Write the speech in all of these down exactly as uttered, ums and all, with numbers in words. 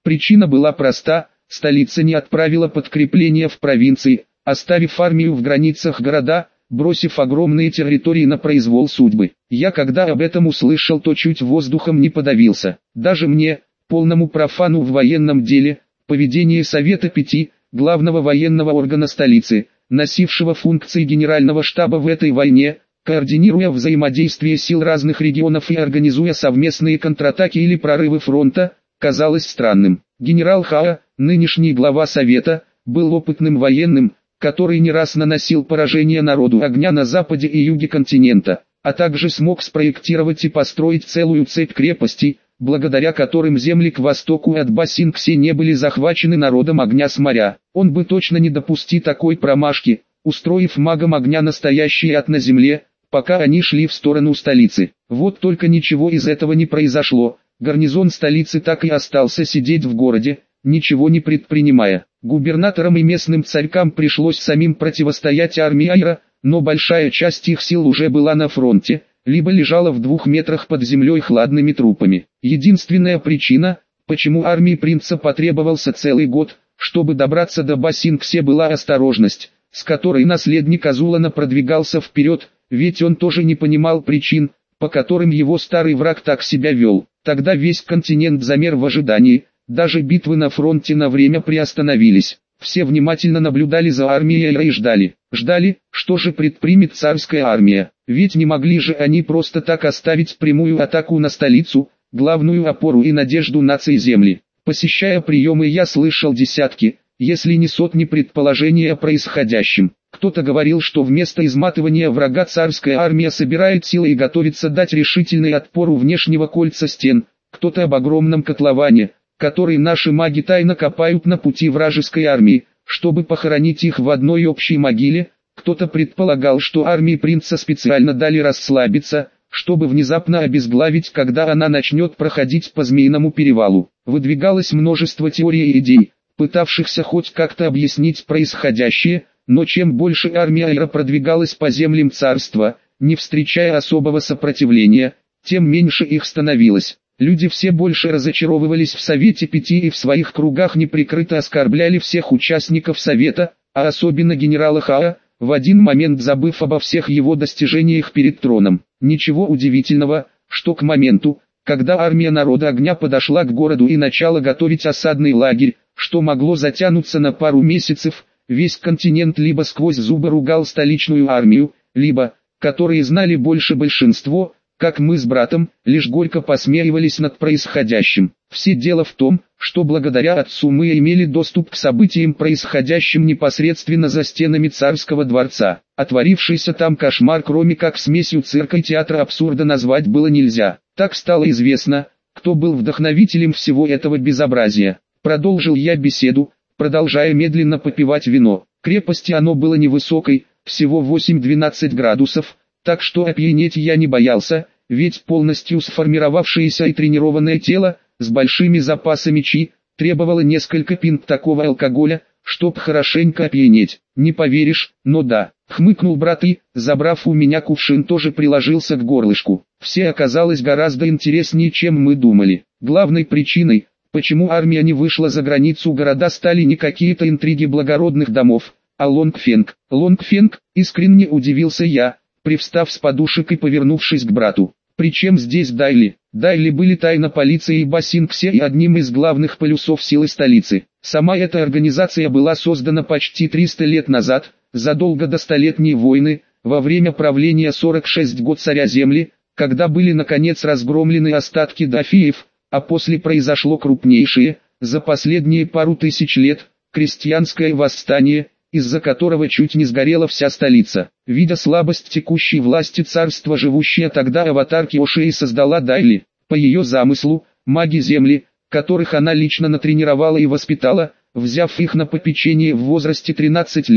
Причина была проста: столица не отправила подкрепления в провинции, оставив армию в границах города, бросив огромные территории на произвол судьбы. Я когда об этом услышал, то чуть воздухом не подавился. Даже мне, полному профану в военном деле, поведение Совета Пяти, главного военного органа столицы, носившего функции генерального штаба в этой войне, координируя взаимодействие сил разных регионов и организуя совместные контратаки или прорывы фронта, казалось странным. Генерал Хаа, нынешний глава Совета, был опытным военным, который не раз наносил поражение народу огня на западе и юге континента, а также смог спроектировать и построить целую цепь крепостей, благодаря которым земли к востоку от Басинксе не были захвачены народом огня с моря. Он бы точно не допустил такой промашки, устроив магам огня настоящий ад на земле, пока они шли в сторону столицы. Вот только ничего из этого не произошло. Гарнизон столицы так и остался сидеть в городе, ничего не предпринимая. Губернаторам и местным царькам пришлось самим противостоять армии Айра, но большая часть их сил уже была на фронте, либо лежала в двух метрах под землей хладными трупами. Единственная причина, почему армии принца потребовался целый год, чтобы добраться до Басинксе, была осторожность, с которой наследник Азулана продвигался вперед, ведь он тоже не понимал причин, по которым его старый враг так себя вел. Тогда весь континент замер в ожидании, даже битвы на фронте на время приостановились. Все внимательно наблюдали за армией Айра и ждали. Ждали, что же предпримет царская армия, ведь не могли же они просто так оставить прямую атаку на столицу, главную опору и надежду нации земли. Посещая приемы, я слышал десятки, если не сотни предположений о происходящем. Кто-то говорил, что вместо изматывания врага царская армия собирает силы и готовится дать решительный отпор у внешнего кольца стен, кто-то об огромном котловане, который наши маги тайно копают на пути вражеской армии, чтобы похоронить их в одной общей могиле. Кто-то предполагал, что армии принца специально дали расслабиться, чтобы внезапно обезглавить, когда она начнет проходить по Змеиному перевалу. Выдвигалось множество теорий и идей, пытавшихся хоть как-то объяснить происходящее, но чем больше армия Айра продвигалась по землям царства, не встречая особого сопротивления, тем меньше их становилось. Люди все больше разочаровывались в Совете Пяти и в своих кругах неприкрыто оскорбляли всех участников Совета, а особенно генерала Хаа, в один момент забыв обо всех его достижениях перед троном. Ничего удивительного, что к моменту, когда армия народа огня подошла к городу и начала готовить осадный лагерь, что могло затянуться на пару месяцев, весь континент либо сквозь зубы ругал столичную армию, либо, которые знали больше большинство, как мы с братом, лишь горько посмеивались над происходящим. Все дело в том, что благодаря отцу мы имели доступ к событиям, происходящим непосредственно за стенами царского дворца. Отворившийся там кошмар, кроме как смесью цирка и театра абсурда, назвать было нельзя. Так стало известно, кто был вдохновителем всего этого безобразия. Продолжил я беседу, продолжая медленно попивать вино. Крепости оно было невысокой, всего восемь-двенадцать градусов, так что опьянеть я не боялся, ведь полностью сформировавшееся и тренированное тело, с большими запасами чи, требовало несколько пинт такого алкоголя, чтоб хорошенько опьянеть. Не поверишь, но да, хмыкнул брат и, забрав у меня кувшин, тоже приложился к горлышку. Все оказалось гораздо интереснее, чем мы думали. Главной причиной, почему армия не вышла за границу города, стали не какие-то интриги благородных домов, а Лонгфенг. Лонгфенг, искренне удивился я, привстав с подушек и повернувшись к брату. Причем здесь Дайли? Дайли были тайна полиции Басинксе и одним из главных полюсов силы столицы. Сама эта организация была создана почти триста лет назад, задолго до Столетней войны, во время правления сорок шесть год царя земли, когда были наконец разгромлены остатки дафиев, а после произошло крупнейшее, за последние пару тысяч лет, крестьянское восстание, из-за которого чуть не сгорела вся столица. Видя слабость текущей власти царства, живущая тогда аватар Киоши создала Дайли. По ее замыслу, маги земли, которых она лично натренировала и воспитала, взяв их на попечение в возрасте тринадцати лет,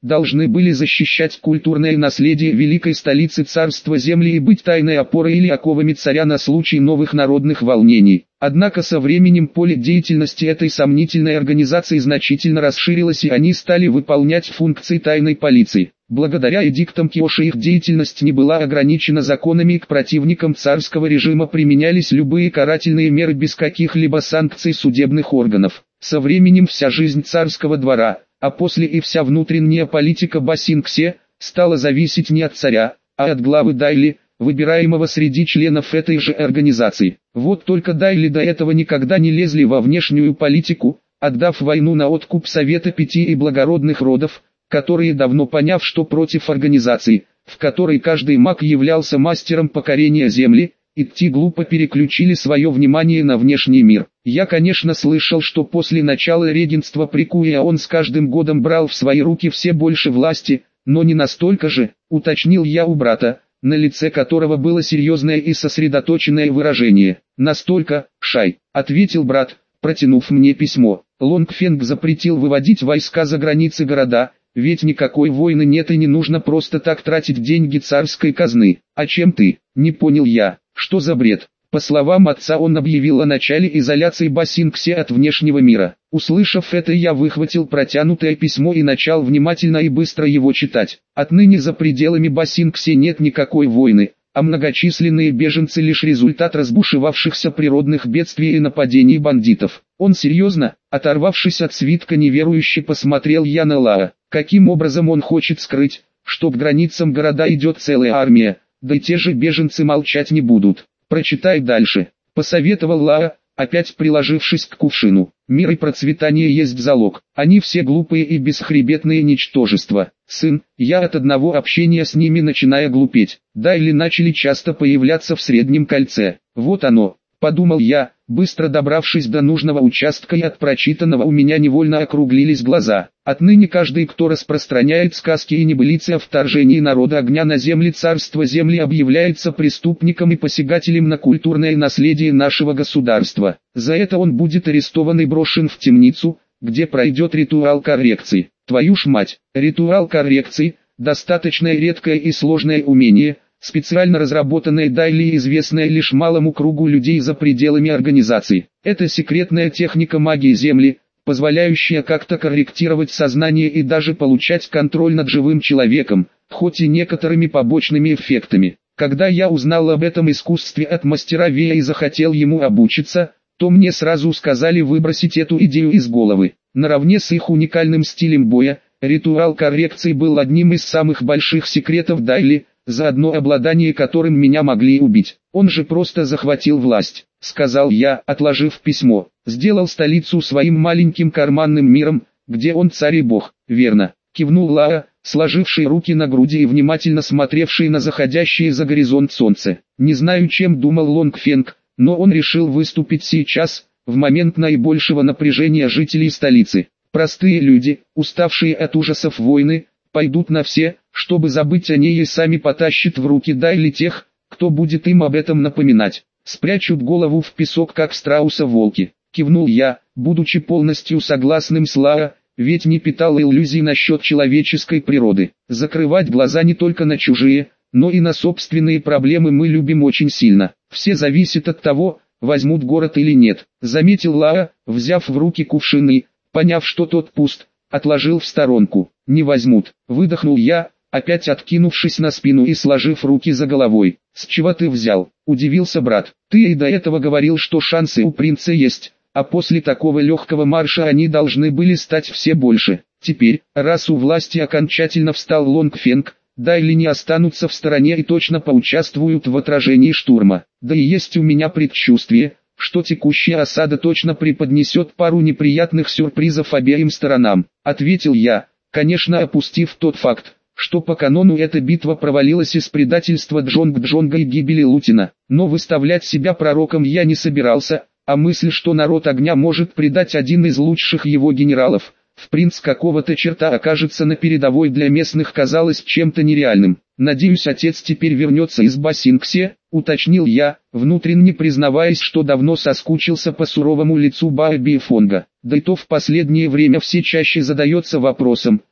должны были защищать культурное наследие великой столицы царства земли и быть тайной опорой или оковами царя на случай новых народных волнений. Однако со временем поле деятельности этой сомнительной организации значительно расширилось, и они стали выполнять функции тайной полиции. Благодаря эдиктам Киоши их деятельность не была ограничена законами, и к противникам царского режима применялись любые карательные меры без каких-либо санкций судебных органов. Со временем вся жизнь царского двора, а после и вся внутренняя политика Басингсе, стала зависеть не от царя, а от главы Дайли, выбираемого среди членов этой же организации. Вот только Дайли до этого никогда не лезли во внешнюю политику, отдав войну на откуп Совета Пяти и Благородных Родов, которые, давно поняв, что против организации, в которой каждый маг являлся мастером покорения земли, идти глупо, переключили свое внимание на внешний мир. Я, конечно, слышал, что после начала регенства при Куе он с каждым годом брал в свои руки все больше власти, но не настолько же, уточнил я у брата, на лице которого было серьезное и сосредоточенное выражение. «Настолько, Шай», — ответил брат, протянув мне письмо. Лонгфенг запретил выводить войска за границы города, ведь никакой войны нет и не нужно просто так тратить деньги царской казны. «А чем ты?» — не понял я. «Что за бред?» По словам отца, он объявил о начале изоляции Басингсе от внешнего мира. Услышав это, я выхватил протянутое письмо и начал внимательно и быстро его читать. Отныне за пределами Басингсе нет никакой войны, а многочисленные беженцы лишь результат разбушевавшихся природных бедствий и нападений бандитов. Он серьезно, оторвавшись от свитка, неверующе посмотрел я на Лаа. Каким образом он хочет скрыть, что к границам города идет целая армия, да и те же беженцы молчать не будут. «Прочитай дальше», — посоветовал Лаа, опять приложившись к кувшину. «Мир и процветание есть залог. Они все глупые и бесхребетные ничтожества. Сын, я от одного общения с ними начинаю глупеть. Дайли начали часто появляться в среднем кольце. Вот оно», — подумал я, быстро добравшись до нужного участка, и от прочитанного у меня невольно округлились глаза. Отныне каждый, кто распространяет сказки и небылицы о вторжении народа огня на земли царства земли, объявляется преступником и посягателем на культурное наследие нашего государства. За это он будет арестован и брошен в темницу, где пройдет ритуал коррекции. Твою ж мать! Ритуал коррекции – достаточно редкое и сложное умение, специально разработанное Дайли и известное лишь малому кругу людей за пределами организации. Это секретная техника магии Земли, позволяющая как-то корректировать сознание и даже получать контроль над живым человеком, хоть и некоторыми побочными эффектами. Когда я узнал об этом искусстве от мастера Вея и захотел ему обучиться, то мне сразу сказали выбросить эту идею из головы. Наравне с их уникальным стилем боя, ритуал коррекции был одним из самых больших секретов Дайли, за одно обладание которым меня могли убить. Он же просто захватил власть, сказал я, отложив письмо. Сделал столицу своим маленьким карманным миром, где он царь и бог. Верно, кивнул Лаа, сложивший руки на груди и внимательно смотревший на заходящее за горизонт солнце. Не знаю, чем думал Лонгфенг, но он решил выступить сейчас, в момент наибольшего напряжения жителей столицы. Простые люди, уставшие от ужасов войны, пойдут на все, чтобы забыть о ней, и сами потащат в руки Дайли тех, кто будет им об этом напоминать. Спрячут голову в песок, как страуса волки. Кивнул я, будучи полностью согласным с Лаа, ведь не питал иллюзий насчет человеческой природы. Закрывать глаза не только на чужие, но и на собственные проблемы мы любим очень сильно. Все зависит от того, возьмут город или нет. Заметил Лаа, взяв в руки кувшин и, поняв, что тот пуст, отложил в сторонку. «Не возьмут», — выдохнул я, опять откинувшись на спину и сложив руки за головой. «С чего ты взял?» — удивился брат. «Ты и до этого говорил, что шансы у принца есть, а после такого легкого марша они должны были стать все больше. Теперь, раз у власти окончательно встал Лонгфенг, Дайли не останутся в стороне и точно поучаствуют в отражении штурма. Да и есть у меня предчувствие, что текущая осада точно преподнесет пару неприятных сюрпризов обеим сторонам», — ответил я, конечно опустив тот факт, что по канону эта битва провалилась из предательства Джонг-Джонга и гибели Лутина. Но выставлять себя пророком я не собирался, а мысль, что народ огня может предать один из лучших его генералов, в принц какого-то черта окажется на передовой, для местных казалось чем-то нереальным. «Надеюсь, отец теперь вернется из Басингсе», — уточнил я, внутренне признаваясь, что давно соскучился по суровому лицу Баа Бифонга. Да и то в последнее время все чаще задается вопросом,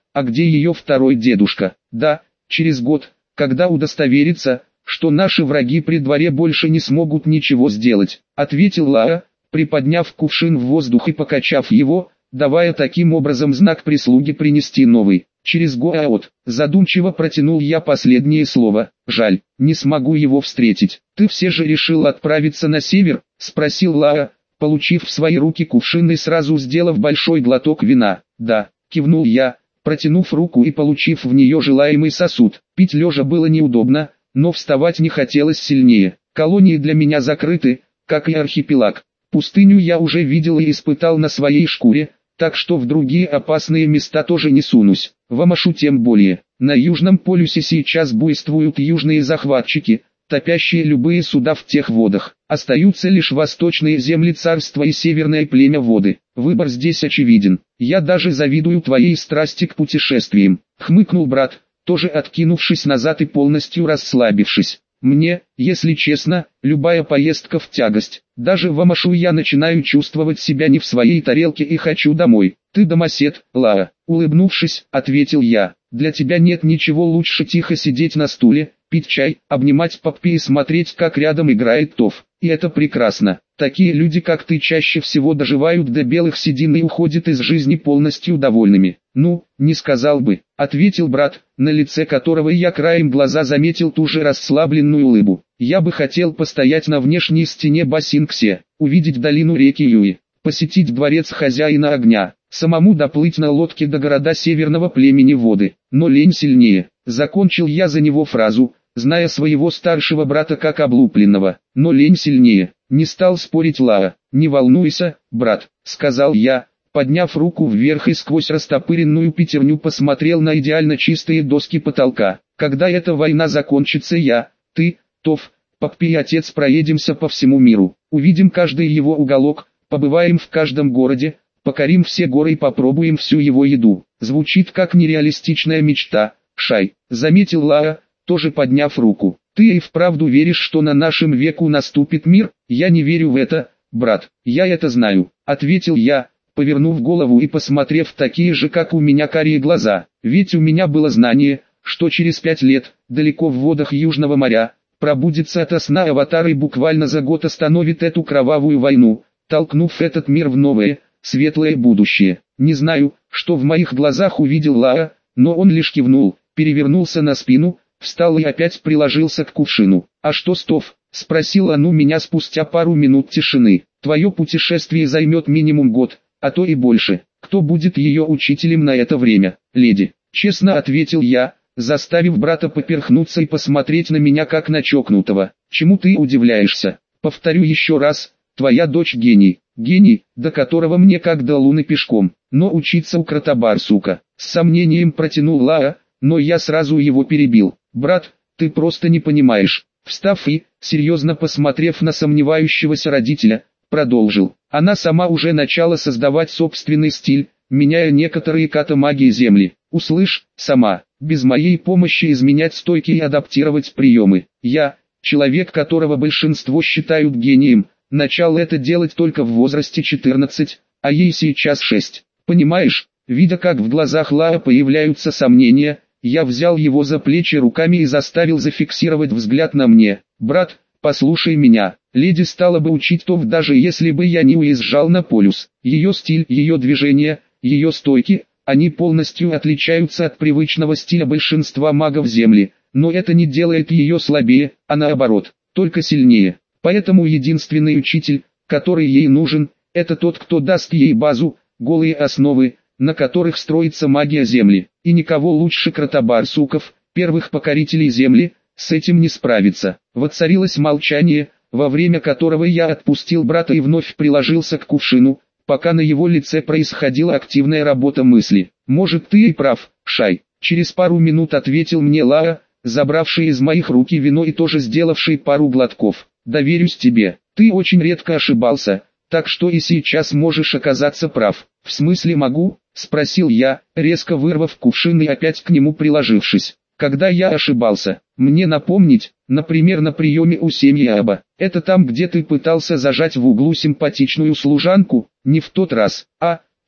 А где ее второй дедушка? Да, через год, когда удостоверится, что наши враги при дворе больше не смогут ничего сделать, ответил Лаа, приподняв кувшин в воздух и покачав его, давая таким образом знак прислуге принести новый. Через год, задумчиво протянул я последнее слово. Жаль, не смогу его встретить. Ты все же решил отправиться на север? Спросил Лаа, получив в свои руки кувшин и сразу сделав большой глоток вина. Да, кивнул я, протянув руку и получив в нее желаемый сосуд. Пить лежа было неудобно, но вставать не хотелось сильнее. Колонии для меня закрыты, как и архипелаг. Пустыню я уже видел и испытал на своей шкуре, так что в другие опасные места тоже не сунусь. В Амашу тем более. На Южном полюсе сейчас буйствуют южные захватчики, топящие любые суда в тех водах. Остаются лишь восточные земли царства и северное племя воды. Выбор здесь очевиден. Я даже завидую твоей страсти к путешествиям. Хмыкнул брат, тоже откинувшись назад и полностью расслабившись. Мне, если честно, любая поездка в тягость. Даже в Амашу я начинаю чувствовать себя не в своей тарелке и хочу домой. Ты домосед, Лаа. Улыбнувшись, ответил я. Для тебя нет ничего лучше тихо сидеть на стуле, пить чай, обнимать Поппи и смотреть, как рядом играет Тоф. И это прекрасно. Такие люди, как ты, чаще всего доживают до белых седин и уходят из жизни полностью довольными. Ну, не сказал бы, ответил брат, на лице которого я краем глаза заметил ту же расслабленную улыбку. Я бы хотел постоять на внешней стене Басинксе, увидеть долину реки Юи, посетить дворец хозяина огня, самому доплыть на лодке до города северного племени воды. Но лень сильнее. Закончил я за него фразу, зная своего старшего брата как облупленного. Но лень сильнее. Не стал спорить Лаа. Не волнуйся, брат, сказал я, подняв руку вверх и сквозь растопыренную пятерню посмотрел на идеально чистые доски потолка. Когда эта война закончится, я, ты, Тоф, Поппи и отец проедемся по всему миру. Увидим каждый его уголок, побываем в каждом городе, покорим все горы и попробуем всю его еду. Звучит как нереалистичная мечта, Шай, заметил Лаа, тоже подняв руку. Ты и вправду веришь, что на нашем веку наступит мир? Я не верю в это, брат, я это знаю, ответил я, повернув голову и посмотрев такие же, как у меня, карие глаза. Ведь у меня было знание, что через пять лет, далеко в водах Южного моря, пробудится ото сна аватар и буквально за год остановит эту кровавую войну, толкнув этот мир в новое, светлое будущее. Не знаю, что в моих глазах увидел Лаа, но он лишь кивнул, перевернулся на спину, встал и опять приложился к кувшину. «А что, Стоф?» — спросил он у меня спустя пару минут тишины. «Твое путешествие займет минимум год, а то и больше. Кто будет ее учителем на это время, леди?» Честно ответил я, заставив брата поперхнуться и посмотреть на меня как на чокнутого. «Чему ты удивляешься? Повторю еще раз, твоя дочь гений. Гений, до которого мне как до луны пешком. Но учиться у Кратабарсука». С сомнением протянул Лаа, но я сразу его перебил. «Брат, ты просто не понимаешь». Встав и, серьезно посмотрев на сомневающегося родителя, продолжил. Она сама уже начала создавать собственный стиль, меняя некоторые ката магии земли. Услышь, сама, без моей помощи изменять стойки и адаптировать приемы. Я, человек, которого большинство считают гением, начал это делать только в возрасте четырнадцати, а ей сейчас шесть. Понимаешь, видя как в глазах Лаа появляются сомнения, я взял его за плечи руками и заставил зафиксировать взгляд на мне. «Брат, послушай меня, леди стала бы учить Тоф, даже если бы я не уезжал на полюс. Ее стиль, ее движения, ее стойки, они полностью отличаются от привычного стиля большинства магов Земли, но это не делает ее слабее, а наоборот, только сильнее. Поэтому единственный учитель, который ей нужен, это тот, кто даст ей базу, голые основы, на которых строится магия Земли. И никого лучше Кратабарсуков, первых покорителей Земли, с этим не справится». Воцарилось молчание, во время которого я отпустил брата и вновь приложился к кувшину, пока на его лице происходила активная работа мысли. «Может, ты и прав, Шай», — через пару минут ответил мне Лаа, забравший из моих рук вино и тоже сделавший пару глотков. «Доверюсь тебе, ты очень редко ошибался, так что и сейчас можешь оказаться прав». «В смысле могу?» — спросил я, резко вырвав кувшин и опять к нему приложившись. «Когда я ошибался, мне напомнить, например, на приеме у семьи Аба. Это там, где ты пытался зажать в углу симпатичную служанку, не в тот раз, а,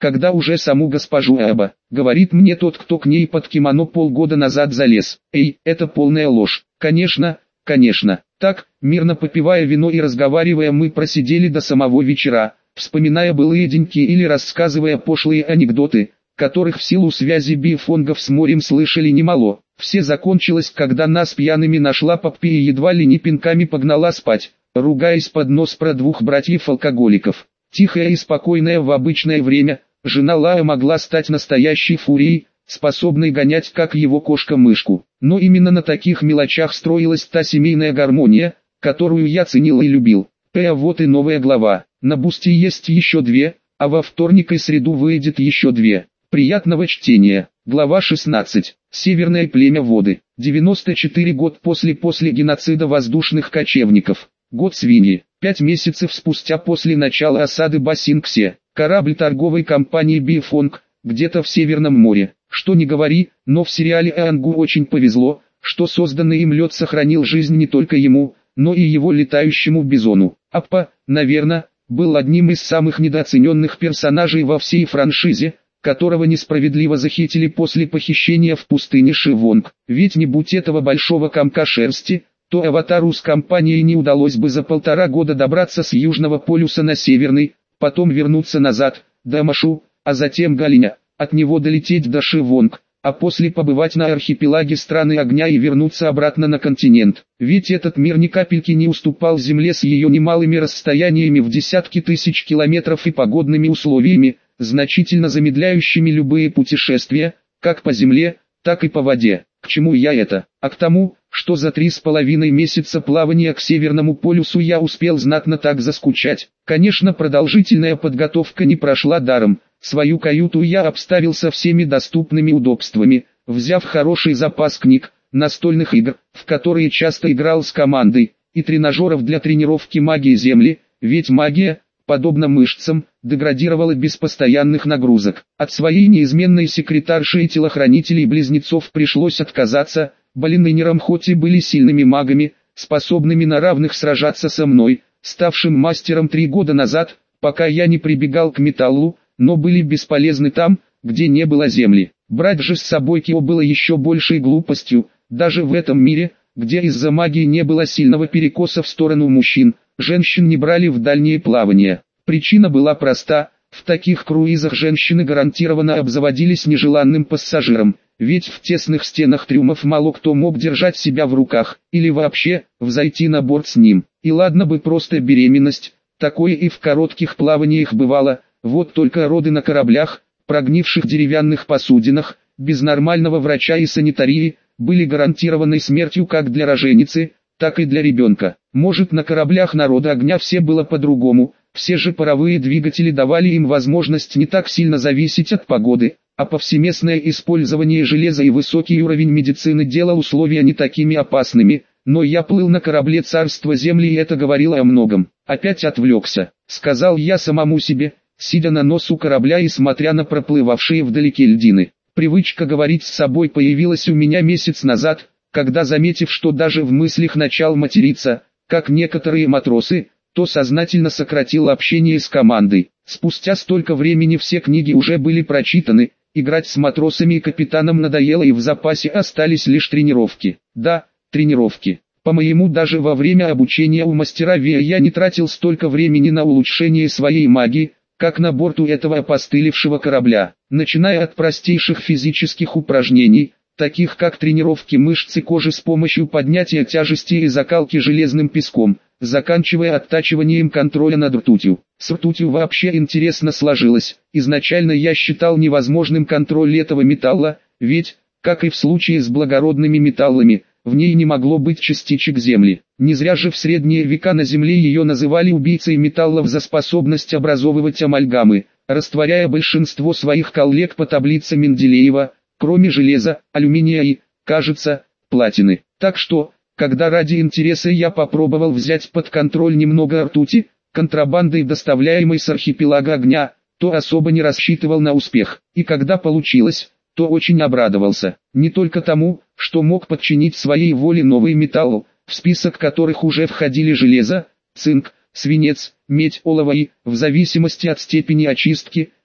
когда уже саму госпожу Аба, говорит мне тот, кто к ней под кимоно полгода назад залез. Эй, это полная ложь. Конечно, конечно. Так, мирно попивая вино и разговаривая, мы просидели до самого вечера, вспоминая былые деньки или рассказывая пошлые анекдоты, которых в силу связи бифонгов с морем слышали немало. Все закончилось, когда нас пьяными нашла Поппи и едва ли не пинками погнала спать, ругаясь под нос про двух братьев-алкоголиков. Тихая и спокойная в обычное время, жена Лая могла стать настоящей фурией, способной гонять как его кошка мышку. Но именно на таких мелочах строилась та семейная гармония, которую я ценил и любил. А вот и новая глава. На Бусти есть еще две, а во вторник и среду выйдет еще две. Приятного чтения. Глава шестнадцать. Северное племя воды. девяносто четыре год после после геноцида воздушных кочевников. Год свиньи. Пять месяцев спустя после начала осады Басинксе, корабль торговой компании Бифонг, где-то в Северном море. Что ни говори, но в сериале Ангу очень повезло, что созданный им лед сохранил жизнь не только ему, но и его летающему бизону. Аппа, наверное, был одним из самых недооцененных персонажей во всей франшизе, которого несправедливо захитили после похищения в пустыне Шивонг. Ведь не будь этого большого комка шерсти, то аватару с компанией не удалось бы за полтора года добраться с Южного полюса на Северный, потом вернуться назад, до Машу, а затем Галиня, от него долететь до Шивонг, а после побывать на архипелаге страны огня и вернуться обратно на континент. Ведь этот мир ни капельки не уступал Земле с ее немалыми расстояниями в десятки тысяч километров и погодными условиями, значительно замедляющими любые путешествия, как по земле, так и по воде. К чему я это? А к тому, что за три с половиной месяца плавания к Северному полюсу я успел знатно так заскучать. Конечно, продолжительная подготовка не прошла даром. Свою каюту я обставился всеми доступными удобствами, взяв хороший запас книг, настольных игр, в которые часто играл с командой, и тренажеров для тренировки магии Земли, ведь магия, подобно мышцам, деградировала без постоянных нагрузок. От своей неизменной секретарши и телохранителей близнецов пришлось отказаться. Балинейнерам хоть и были сильными магами, способными на равных сражаться со мной, ставшим мастером три года назад, пока я не прибегал к металлу, но были бесполезны там, где не было земли. Брать же с собой Кио было еще большей глупостью, даже в этом мире, где из-за магии не было сильного перекоса в сторону мужчин, женщин не брали в дальние плавания. Причина была проста: в таких круизах женщины гарантированно обзаводились нежеланным пассажиром, ведь в тесных стенах трюмов мало кто мог держать себя в руках, или вообще, взойти на борт с ним. И ладно бы просто беременность, такое и в коротких плаваниях бывало, вот только роды на кораблях, прогнивших деревянных посудинах, без нормального врача и санитарии, были гарантированной смертью как для роженицы, так и для ребенка. Может, на кораблях народа огня все было по-другому, все же паровые двигатели давали им возможность не так сильно зависеть от погоды, а повсеместное использование железа и высокий уровень медицины делал условия не такими опасными. Но я плыл на корабле царства Земли, и это говорило о многом. Опять отвлекся, сказал я самому себе, сидя на носу корабля и смотря на проплывавшие вдалеке льдины. Привычка говорить с собой появилась у меня месяц назад, когда, заметив, что даже в мыслях начал материться, как некоторые матросы, то сознательно сократил общение с командой. Спустя столько времени все книги уже были прочитаны, играть с матросами и капитаном надоело, и в запасе остались лишь тренировки. Да, тренировки. По-моему, даже во время обучения у мастера Вея я не тратил столько времени на улучшение своей магии, как на борту этого опостылевшего корабля. Начиная от простейших физических упражнений, таких как тренировки мышц и кожи с помощью поднятия тяжести и закалки железным песком, заканчивая оттачиванием контроля над ртутью. С ртутью вообще интересно сложилось. Изначально я считал невозможным контроль этого металла, ведь, как и в случае с благородными металлами, в ней не могло быть частичек земли. Не зря же в средние века на земле ее называли убийцей металлов за способность образовывать амальгамы, растворяя большинство своих коллег по таблице Менделеева, кроме железа, алюминия и, кажется, платины. Так что, когда ради интереса я попробовал взять под контроль немного ртути, контрабандой доставляемой с архипелага огня, то особо не рассчитывал на успех. И когда получилось, то очень обрадовался. Не только тому, что мог подчинить своей воле новый металл, в список которых уже входили железо, цинк, свинец, медь, олово и, в зависимости от степени очистки,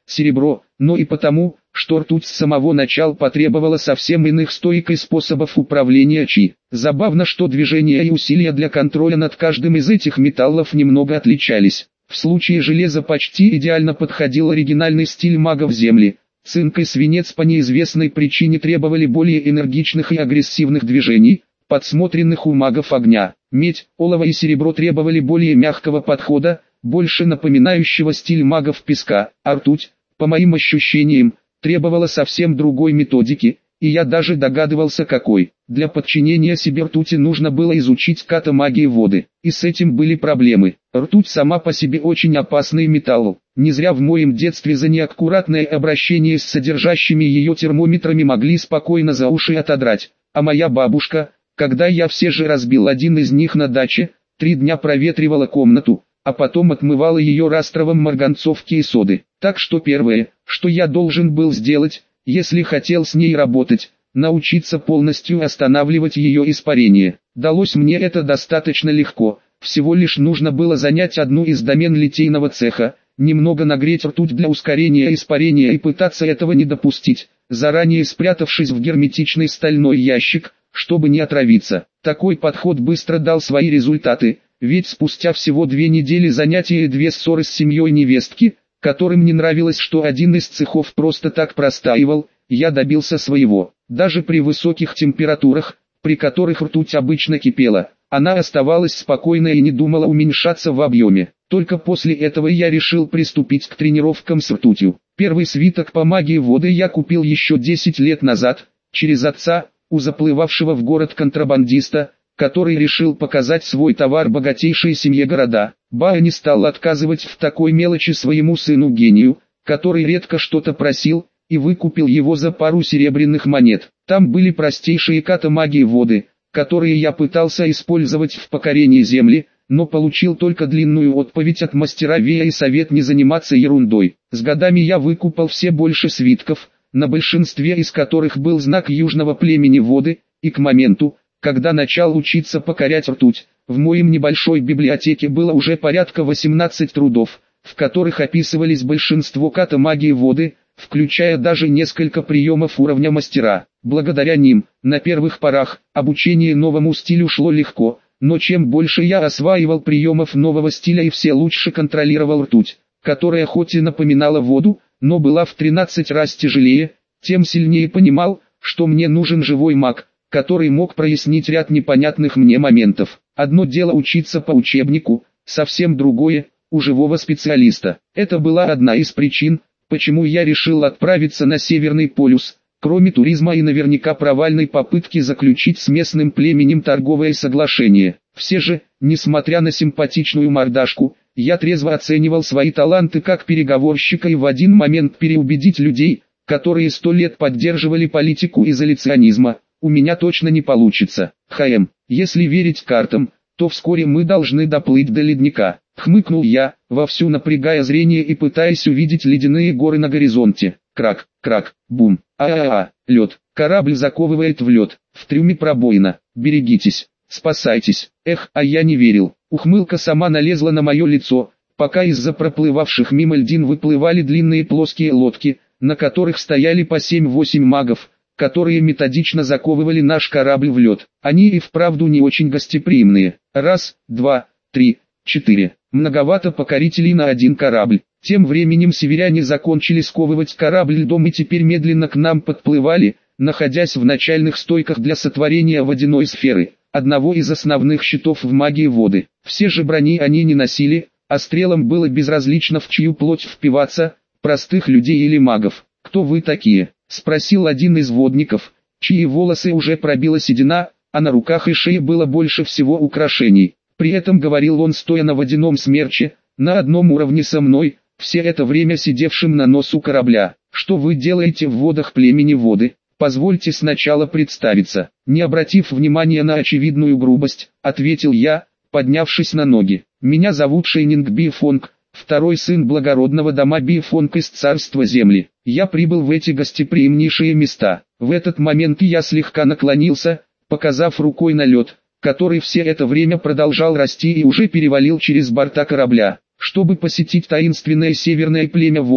серебро, но и потому, что ртуть с самого начала потребовала совсем иных стоек и способов управления чи. Забавно, что движения и усилия для контроля над каждым из этих металлов немного отличались. В случае железа почти идеально подходил оригинальный стиль магов Земли. Цинк и свинец по неизвестной причине требовали более энергичных и агрессивных движений, подсмотренных у магов огня. Медь, олово и серебро требовали более мягкого подхода, больше напоминающего стиль магов песка, а ртуть, по моим ощущениям, требовала совсем другой методики, и я даже догадывался какой. Для подчинения себе ртути нужно было изучить ката магии воды, и с этим были проблемы. Ртуть сама по себе очень опасный металл. Не зря в моем детстве за неаккуратное обращение с содержащими ее термометрами могли спокойно за уши отодрать, а моя бабушка, когда я все же разбил один из них на даче, три дня проветривала комнату, а потом отмывала ее растровом марганцовки и соды. Так что первое, что я должен был сделать, если хотел с ней работать, научиться полностью останавливать ее испарение. Далось мне это достаточно легко, всего лишь нужно было занять одну из домен литейного цеха, немного нагреть ртуть для ускорения испарения и пытаться этого не допустить, заранее спрятавшись в герметичный стальной ящик, чтобы не отравиться. Такой подход быстро дал свои результаты, ведь спустя всего две недели занятия и две ссоры с семьей невестки, которым не нравилось, что один из цехов просто так простаивал, я добился своего. Даже при высоких температурах, при которых ртуть обычно кипела, она оставалась спокойной и не думала уменьшаться в объеме. Только после этого я решил приступить к тренировкам с ртутью. Первый свиток по магии воды я купил еще десять лет назад, через отца, у заплывавшего в город контрабандиста, который решил показать свой товар богатейшей семье города. Баа не стал отказывать в такой мелочи своему сыну-гению, который редко что-то просил, и выкупил его за пару серебряных монет. Там были простейшие ката магии воды, которые я пытался использовать в покорении земли, но получил только длинную отповедь от мастера Вея и совет не заниматься ерундой. С годами я выкупал все больше свитков, на большинстве из которых был знак южного племени воды, и к моменту, когда начал учиться покорять ртуть, в моей небольшой библиотеке было уже порядка восемнадцати трудов, в которых описывались большинство ката магии воды, включая даже несколько приемов уровня мастера. Благодаря ним, на первых порах, обучение новому стилю шло легко, но чем больше я осваивал приемов нового стиля и все лучше контролировал ртуть, которая хоть и напоминала воду, но была в тринадцать раз тяжелее, тем сильнее понимал, что мне нужен живой маг, который мог прояснить ряд непонятных мне моментов. Одно дело учиться по учебнику, совсем другое – у живого специалиста. Это была одна из причин, почему я решил отправиться на Северный полюс, кроме туризма и наверняка провальной попытки заключить с местным племенем торговое соглашение. Все же, несмотря на симпатичную мордашку, я трезво оценивал свои таланты как переговорщика и в один момент переубедить людей, которые сто лет поддерживали политику изоляционизма, у меня точно не получится. Хм, если верить картам, то вскоре мы должны доплыть до ледника. Хмыкнул я, вовсю напрягая зрение и пытаясь увидеть ледяные горы на горизонте. Крак, крак, бум, а-а-а, лед. Корабль заковывает в лед, в трюме пробоина. Берегитесь, спасайтесь. Эх, а я не верил. Ухмылка сама налезла на мое лицо, пока из-за проплывавших мимо льдин выплывали длинные плоские лодки, на которых стояли по семь-восемь магов, которые методично заковывали наш корабль в лед. Они и вправду не очень гостеприимные. Раз, два, три, четыре. Многовато покорителей на один корабль. Тем временем северяне закончили сковывать корабль льдом и теперь медленно к нам подплывали, находясь в начальных стойках для сотворения водяной сферы, одного из основных щитов в магии воды. Все же брони они не носили, а стрелам было безразлично в чью плоть впиваться, простых людей или магов. «Кто вы такие?» — спросил один из водников, чьи волосы уже пробила седина, а на руках и шее было больше всего украшений. При этом говорил он стоя на водяном смерче, на одном уровне со мной, все это время сидевшим на носу корабля. «Что вы делаете в водах племени воды? Позвольте сначала представиться». Не обратив внимания на очевидную грубость, ответил я, поднявшись на ноги. «Меня зовут Шейнинг Бифонг, второй сын благородного дома Бифонг из царства земли. Я прибыл в эти гостеприимнейшие места». В этот момент я слегка наклонился, показав рукой на лед, который все это время продолжал расти и уже перевалил через борта корабля. Чтобы посетить таинственное северное племя воды,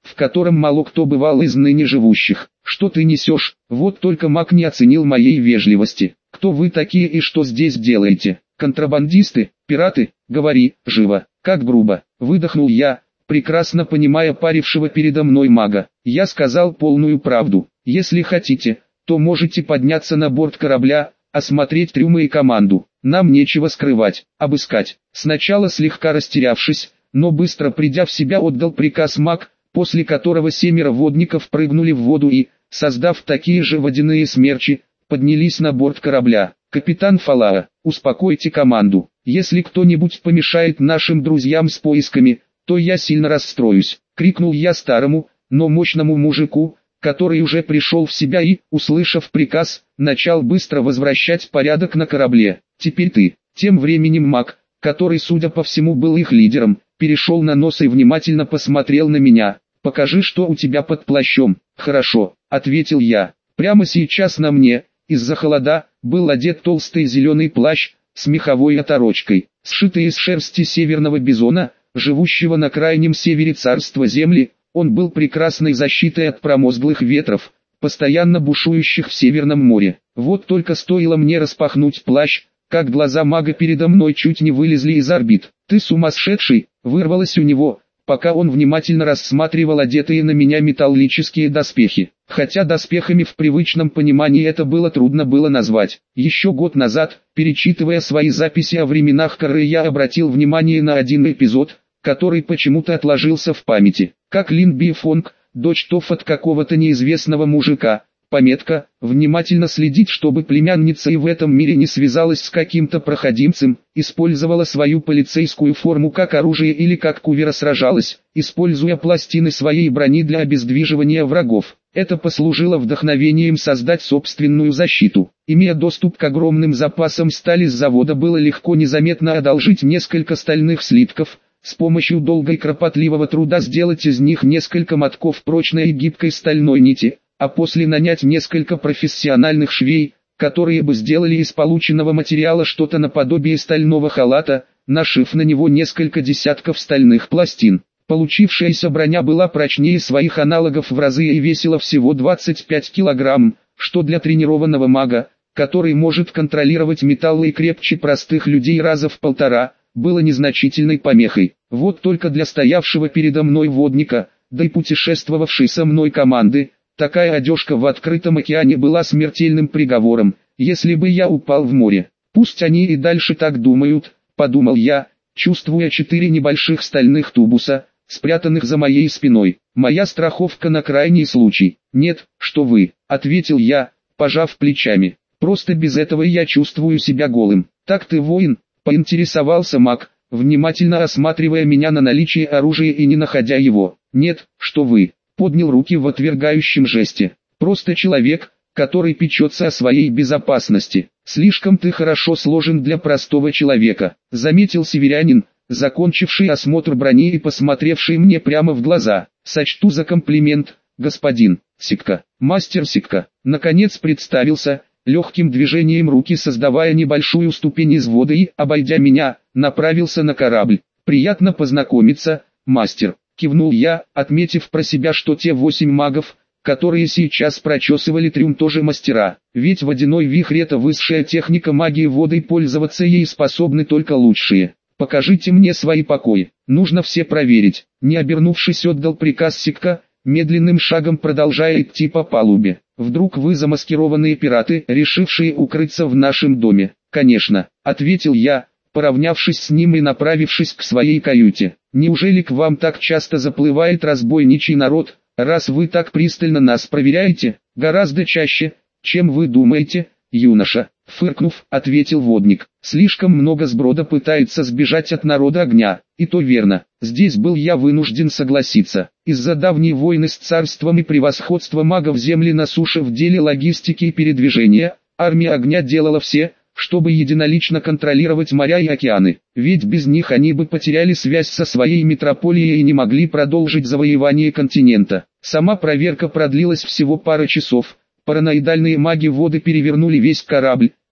в котором мало кто бывал из ныне живущих. Что ты несешь? Вот только маг не оценил моей вежливости. Кто вы такие и что здесь делаете? Контрабандисты? Пираты? Говори, живо. Как грубо. Выдохнул я, прекрасно понимая парившего передо мной мага. Я сказал полную правду. Если хотите, то можете подняться на борт корабля, осмотреть трюмы и команду. Нам нечего скрывать, обыскать. Сначала слегка растерявшись, но быстро придя в себя, отдал приказ маг, после которого семеро водников прыгнули в воду и, создав такие же водяные смерчи, поднялись на борт корабля. «Капитан Фалаа, успокойте команду. Если кто-нибудь помешает нашим друзьям с поисками, то я сильно расстроюсь», — крикнул я старому, но мощному мужику, который уже пришел в себя и, услышав приказ, начал быстро возвращать порядок на корабле. «Теперь ты». Тем временем маг, который, судя по всему, был их лидером, перешел на нос и внимательно посмотрел на меня. «Покажи, что у тебя под плащом». «Хорошо», — ответил я. Прямо сейчас на мне, из-за холода, был одет толстый зеленый плащ, с меховой оторочкой, сшитый из шерсти северного бизона, живущего на крайнем севере царства земли. Он был прекрасной защитой от промозглых ветров, постоянно бушующих в Северном море. Вот только стоило мне распахнуть плащ, как глаза мага передо мной чуть не вылезли из орбит. «Ты сумасшедший!» — вырвалось у него, пока он внимательно рассматривал одетые на меня металлические доспехи. Хотя доспехами в привычном понимании это было трудно было назвать. Еще год назад, перечитывая свои записи о временах Коры, я обратил внимание на один эпизод, который почему-то отложился в памяти. Как Лин Бифонг, дочь Тоф от какого-то неизвестного мужика, пометка, внимательно следить, чтобы племянница и в этом мире не связалась с каким-то проходимцем, использовала свою полицейскую форму как оружие или как кувера сражалась, используя пластины своей брони для обездвиживания врагов. Это послужило вдохновением создать собственную защиту. Имея доступ к огромным запасам стали с завода, было легко незаметно одолжить несколько стальных слитков, с помощью долгой кропотливого труда сделать из них несколько мотков прочной и гибкой стальной нити, а после нанять несколько профессиональных швей, которые бы сделали из полученного материала что-то наподобие стального халата, нашив на него несколько десятков стальных пластин. Получившаяся броня была прочнее своих аналогов в разы и весила всего двадцать пять килограмм, что для тренированного мага, который может контролировать металлы и крепче простых людей раза в полтора, было незначительной помехой. Вот только для стоявшего передо мной водника, да и путешествовавшей со мной команды, такая одежка в открытом океане была смертельным приговором, если бы я упал в море. Пусть они и дальше так думают, подумал я, чувствуя четыре небольших стальных тубуса, спрятанных за моей спиной. Моя страховка на крайний случай. «Нет, что вы», — ответил я, пожав плечами. «Просто без этого я чувствую себя голым». «Так ты воин?» — поинтересовался маг, внимательно осматривая меня на наличие оружия и не находя его. «Нет, что вы», — поднял руки в отвергающем жесте. «Просто человек, который печется о своей безопасности. Слишком ты хорошо сложен для простого человека», — заметил северянин, закончивший осмотр брони и посмотревший мне прямо в глаза. «Сочту за комплимент, господин Сикка». Мастер Сикка, наконец представился, легким движением руки создавая небольшую ступень из воды и, обойдя меня, направился на корабль. «Приятно познакомиться, мастер», — кивнул я, отметив про себя, что те восемь магов, которые сейчас прочесывали трюм, тоже мастера. Ведь водяной вихрь — это высшая техника магии воды, и пользоваться ей способны только лучшие. «Покажите мне свои покои, нужно все проверить», — не обернувшись отдал приказ Сикка, медленным шагом продолжая идти по палубе. «Вдруг вы замаскированные пираты, решившие укрыться в нашем доме?» «Конечно», — ответил я, поравнявшись с ним и направившись к своей каюте. «Неужели к вам так часто заплывает разбойничий народ, раз вы так пристально нас проверяете?» «Гораздо чаще, чем вы думаете, юноша», — фыркнув, ответил водник. «Слишком много сброда пытается сбежать от народа огня». «И то верно, здесь был я вынужден согласиться. Из-за давней войны с царством и превосходства магов земли на суше в деле логистики и передвижения, армия огня делала все, чтобы единолично контролировать моря и океаны. Ведь без них они бы потеряли связь со своей метрополией и не могли продолжить завоевание континента. Сама проверка продлилась всего пару часов. Параноидальные маги воды перевернули весь корабль,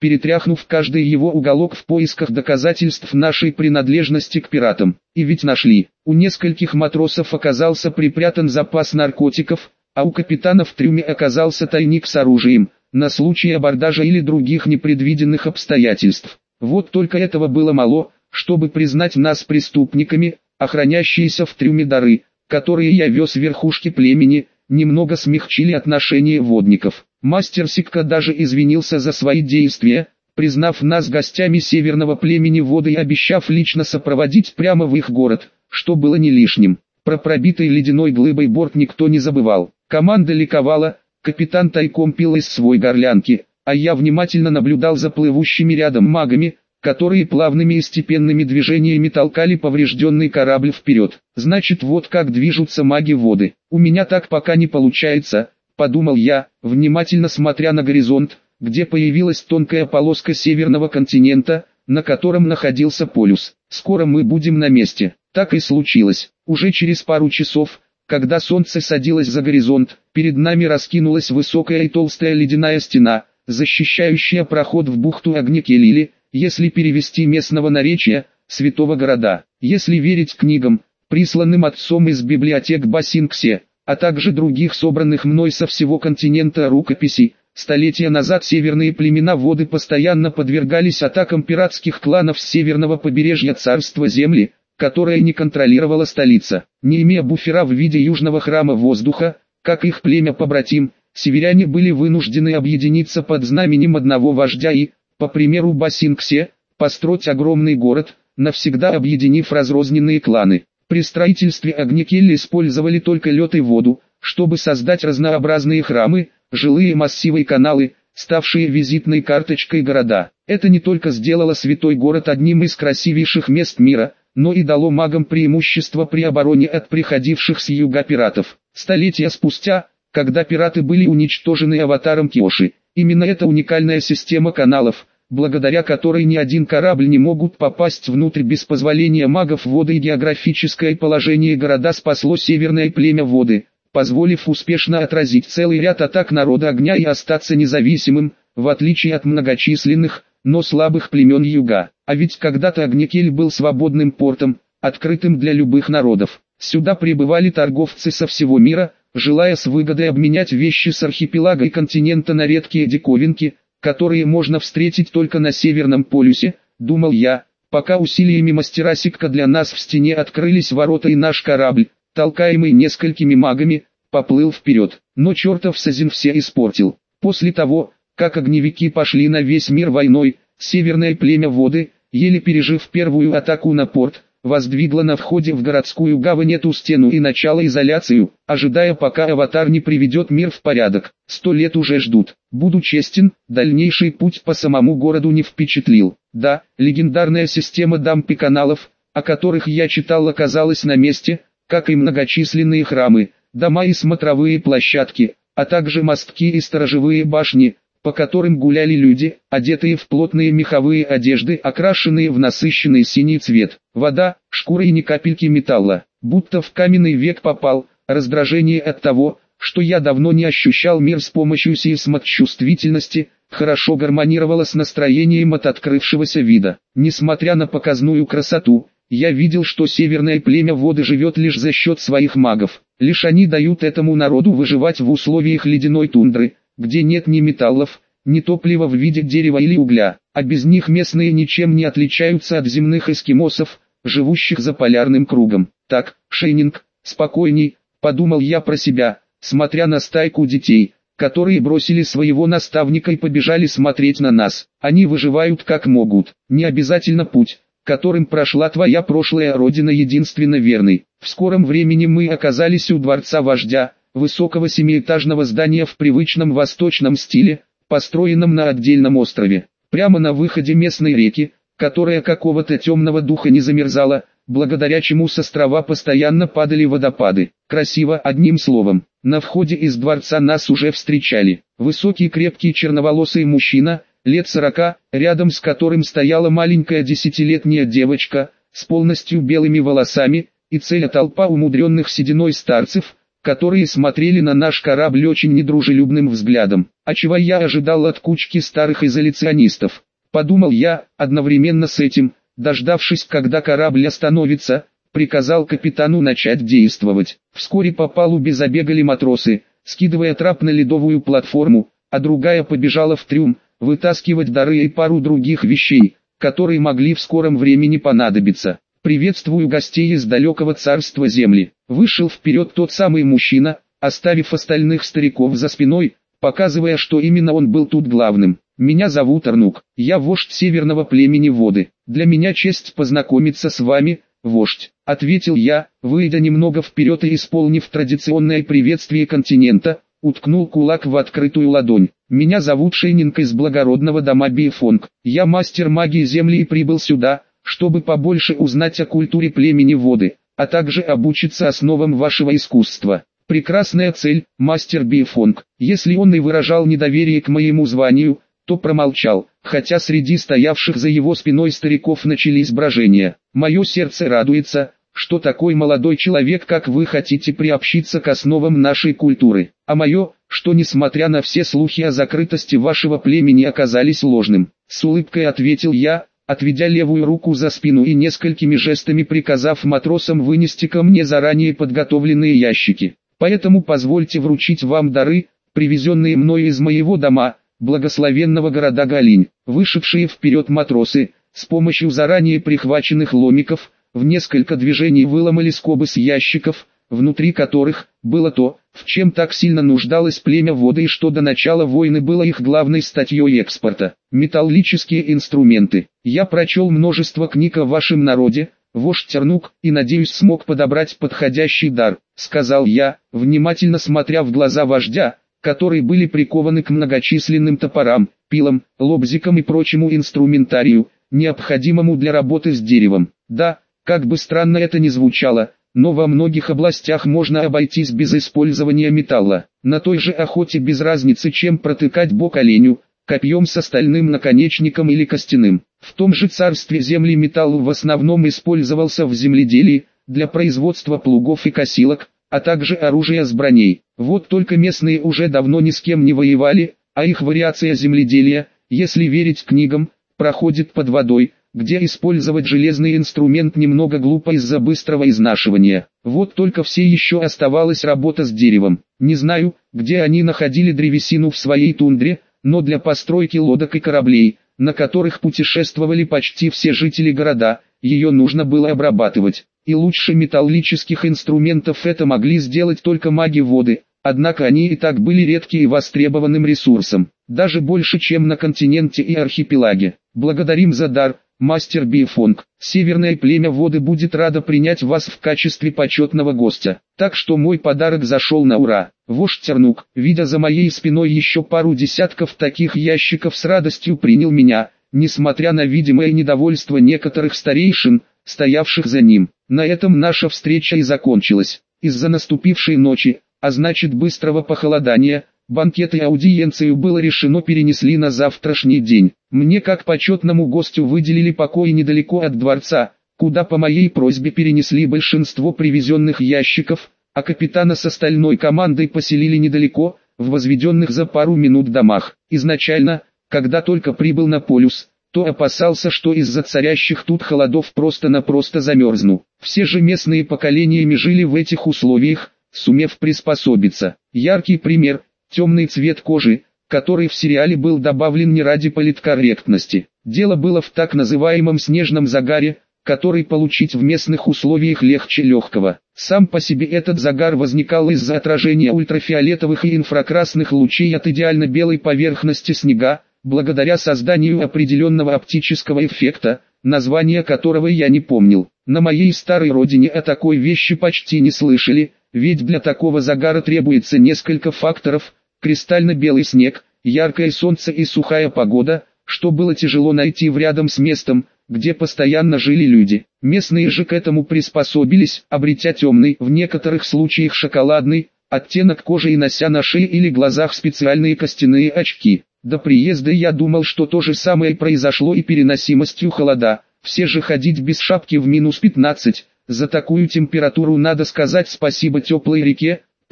перетряхнув каждый его уголок в поисках доказательств нашей принадлежности к пиратам. И ведь нашли. У нескольких матросов оказался припрятан запас наркотиков, а у капитана в трюме оказался тайник с оружием, на случай абордажа или других непредвиденных обстоятельств. Вот только этого было мало, чтобы признать нас преступниками, а хранящиеся в трюме дары, которые я вез верхушке племени, немного смягчили отношение водников. Мастер Сикка даже извинился за свои действия, признав нас гостями северного племени воды и обещав лично сопроводить прямо в их город, что было не лишним. Про пробитый ледяной глыбой борт никто не забывал. Команда ликовала, капитан тайком пил из своей горлянки, а я внимательно наблюдал за плывущими рядом магами, которые плавными и степенными движениями толкали поврежденный корабль вперед. Значит, вот как движутся маги воды. У меня так пока не получается, подумал я, внимательно смотря на горизонт, где появилась тонкая полоска северного континента, на котором находился полюс. Скоро мы будем на месте. Так и случилось. Уже через пару часов, когда солнце садилось за горизонт, перед нами раскинулась высокая и толстая ледяная стена, защищающая проход в бухту Агникелили, если перевести местного наречия, святого города. Если верить книгам, присланным отцом из библиотек Басинксе, а также других собранных мной со всего континента рукописей, столетия назад северные племена воды постоянно подвергались атакам пиратских кланов с северного побережья царства Земли, которое не контролировала столица. Не имея буфера в виде южного храма воздуха, как их племя-побратим, северяне были вынуждены объединиться под знаменем одного вождя и, по примеру Басинксе, построить огромный город, навсегда объединив разрозненные кланы. При строительстве Агникелли использовали только лед и воду, чтобы создать разнообразные храмы, жилые массивы и каналы, ставшие визитной карточкой города. Это не только сделало святой город одним из красивейших мест мира, но и дало магам преимущество при обороне от приходивших с юга пиратов. Столетия спустя, когда пираты были уничтожены аватаром Киоши, именно эта уникальная система каналов, благодаря которой ни один корабль не могут попасть внутрь без позволения магов воды, и географическое положение города спасло северное племя воды, позволив успешно отразить целый ряд атак народа огня и остаться независимым, в отличие от многочисленных, но слабых племен юга. А ведь когда-то Агникель был свободным портом, открытым для любых народов. Сюда прибывали торговцы со всего мира, желая с выгодой обменять вещи с архипелага и континента на редкие диковинки, которые можно встретить только на Северном полюсе, думал я, пока усилиями мастера Сикка для нас в стене открылись ворота и наш корабль, толкаемый несколькими магами, поплыл вперед. Но чертов Сазин все испортил. После того, как огневики пошли на весь мир войной, северное племя воды, еле пережив первую атаку на порт, воздвигло на входе в городскую гавань эту стену и начало изоляцию, ожидая, пока аватар не приведет мир в порядок. Сто лет уже ждут. Буду честен, дальнейший путь по самому городу не впечатлил. Да, легендарная система дамп и каналов, о которых я читал, оказалась на месте, как и многочисленные храмы, дома и смотровые площадки, а также мостки и сторожевые башни, по которым гуляли люди, одетые в плотные меховые одежды, окрашенные в насыщенный синий цвет. Вода, шкура и ни капельки металла. Будто в каменный век попал. Раздражение от того, что я давно не ощущал мир с помощью сейсмотчувствительности, хорошо гармонировало с настроением от открывшегося вида. Несмотря на показную красоту, я видел, что северное племя воды живет лишь за счет своих магов. Лишь они дают этому народу выживать в условиях ледяной тундры, где нет ни металлов, ни топлива в виде дерева или угля, а без них местные ничем не отличаются от земных эскимосов, живущих за полярным кругом. Так, Шейнинг, спокойней, подумал я про себя, смотря на стайку детей, которые бросили своего наставника и побежали смотреть на нас. Они выживают как могут, не обязательно путь, которым прошла твоя прошлая родина, единственно верный. В скором времени мы оказались у дворца вождя, высокого семиэтажного здания в привычном восточном стиле, построенном на отдельном острове, прямо на выходе местной реки, которая какого-то темного духа не замерзала, благодаря чему с острова постоянно падали водопады. Красиво, одним словом. На входе из дворца нас уже встречали. Высокий крепкий черноволосый мужчина, лет сорока, рядом с которым стояла маленькая десятилетняя девочка, с полностью белыми волосами, и целая толпа умудренных сединой старцев, которые смотрели на наш корабль очень недружелюбным взглядом. А чего я ожидал от кучки старых изоляционистов? Подумал я, одновременно с этим, дождавшись, когда корабль остановится, приказал капитану начать действовать. Вскоре по палубе забегали матросы, скидывая трап на ледовую платформу, а другая побежала в трюм, вытаскивать дары и пару других вещей, которые могли в скором времени понадобиться. «Приветствую гостей из далекого царства земли». Вышел вперед тот самый мужчина, оставив остальных стариков за спиной, показывая, что именно он был тут главным. «Меня зовут Арнук, я вождь северного племени Воды. Для меня честь познакомиться с вами, вождь», — ответил я, выйдя немного вперед и исполнив традиционное приветствие континента, уткнул кулак в открытую ладонь. «Меня зовут Шейнинг из благородного дома Бифонг. Я мастер магии земли и прибыл сюда, чтобы побольше узнать о культуре племени Воды, а также обучиться основам вашего искусства». Прекрасная цель, мастер Бифонг. Если он и выражал недоверие к моему званию, то промолчал, хотя среди стоявших за его спиной стариков начались брожения. «Мое сердце радуется, что такой молодой человек, как вы, хотите приобщиться к основам нашей культуры, а мое, что несмотря на все слухи о закрытости вашего племени оказались ложным», — с улыбкой ответил я, отведя левую руку за спину и несколькими жестами приказав матросам вынести ко мне заранее подготовленные ящики. «Поэтому позвольте вручить вам дары, привезенные мною из моего дома, благословенного города Галинь». Вышедшие вперед матросы, с помощью заранее прихваченных ломиков, в несколько движений выломали скобы с ящиков, внутри которых было то, в чем так сильно нуждалось племя Воды и что до начала войны было их главной статьей экспорта – металлические инструменты. «Я прочел множество книг о вашем народе, вождь Арнук, и надеюсь смог подобрать подходящий дар», — сказал я, внимательно смотря в глаза вождя, которые были прикованы к многочисленным топорам, пилам, лобзикам и прочему инструментарию, необходимому для работы с деревом. «Да, как бы странно это ни звучало, но во многих областях можно обойтись без использования металла. На той же охоте без разницы, чем протыкать бок оленю, копьем с стальным наконечником или костяным. В том же царстве земли металл в основном использовался в земледелии, для производства плугов и косилок, а также оружия с броней. Вот только местные уже давно ни с кем не воевали, а их вариация земледелия, если верить книгам, проходит под водой, где использовать железный инструмент немного глупо из-за быстрого изнашивания. Вот только все еще оставалась работа с деревом. Не знаю, где они находили древесину в своей тундре, но для постройки лодок и кораблей, на которых путешествовали почти все жители города, ее нужно было обрабатывать. И лучше металлических инструментов это могли сделать только маги Воды, однако они и так были редки и востребованным ресурсом, даже больше, чем на континенте и архипелаге. «Благодарим за дар, мастер Бифонг. Северное племя Воды будет радо принять вас в качестве почетного гостя. Так что мой подарок зашел на ура». Вождь Арнук, видя за моей спиной еще пару десятков таких ящиков, с радостью принял меня, несмотря на видимое недовольство некоторых старейшин, стоявших за ним. На этом наша встреча и закончилась. Из-за наступившей ночи, а значит быстрого похолодания, банкет и аудиенцию было решено перенесли на завтрашний день. Мне как почетному гостю выделили покой недалеко от дворца, куда по моей просьбе перенесли большинство привезенных ящиков, а капитана с остальной командой поселили недалеко, в возведенных за пару минут домах. Изначально, когда только прибыл на полюс, то опасался, что из-за царящих тут холодов просто-напросто замерзну. Все же местные поколениями жили в этих условиях, сумев приспособиться. Яркий пример – темный цвет кожи, который в сериале был добавлен не ради политкорректности. Дело было в так называемом снежном загаре, который получить в местных условиях легче легкого. Сам по себе этот загар возникал из-за отражения ультрафиолетовых и инфракрасных лучей от идеально белой поверхности снега, благодаря созданию определенного оптического эффекта, название которого я не помнил. На моей старой родине о такой вещи почти не слышали, ведь для такого загара требуется несколько факторов: кристально-белый снег, яркое солнце и сухая погода, что было тяжело найти в рядом с местом, где постоянно жили люди. Местные же к этому приспособились, обретя темный, в некоторых случаях шоколадный, оттенок кожи и нося на шее или глазах специальные костяные очки. До приезда я думал, что то же самое произошло и переносимостью холода. Все же ходить без шапки в минус пятнадцать, за такую температуру надо сказать спасибо теплой реке,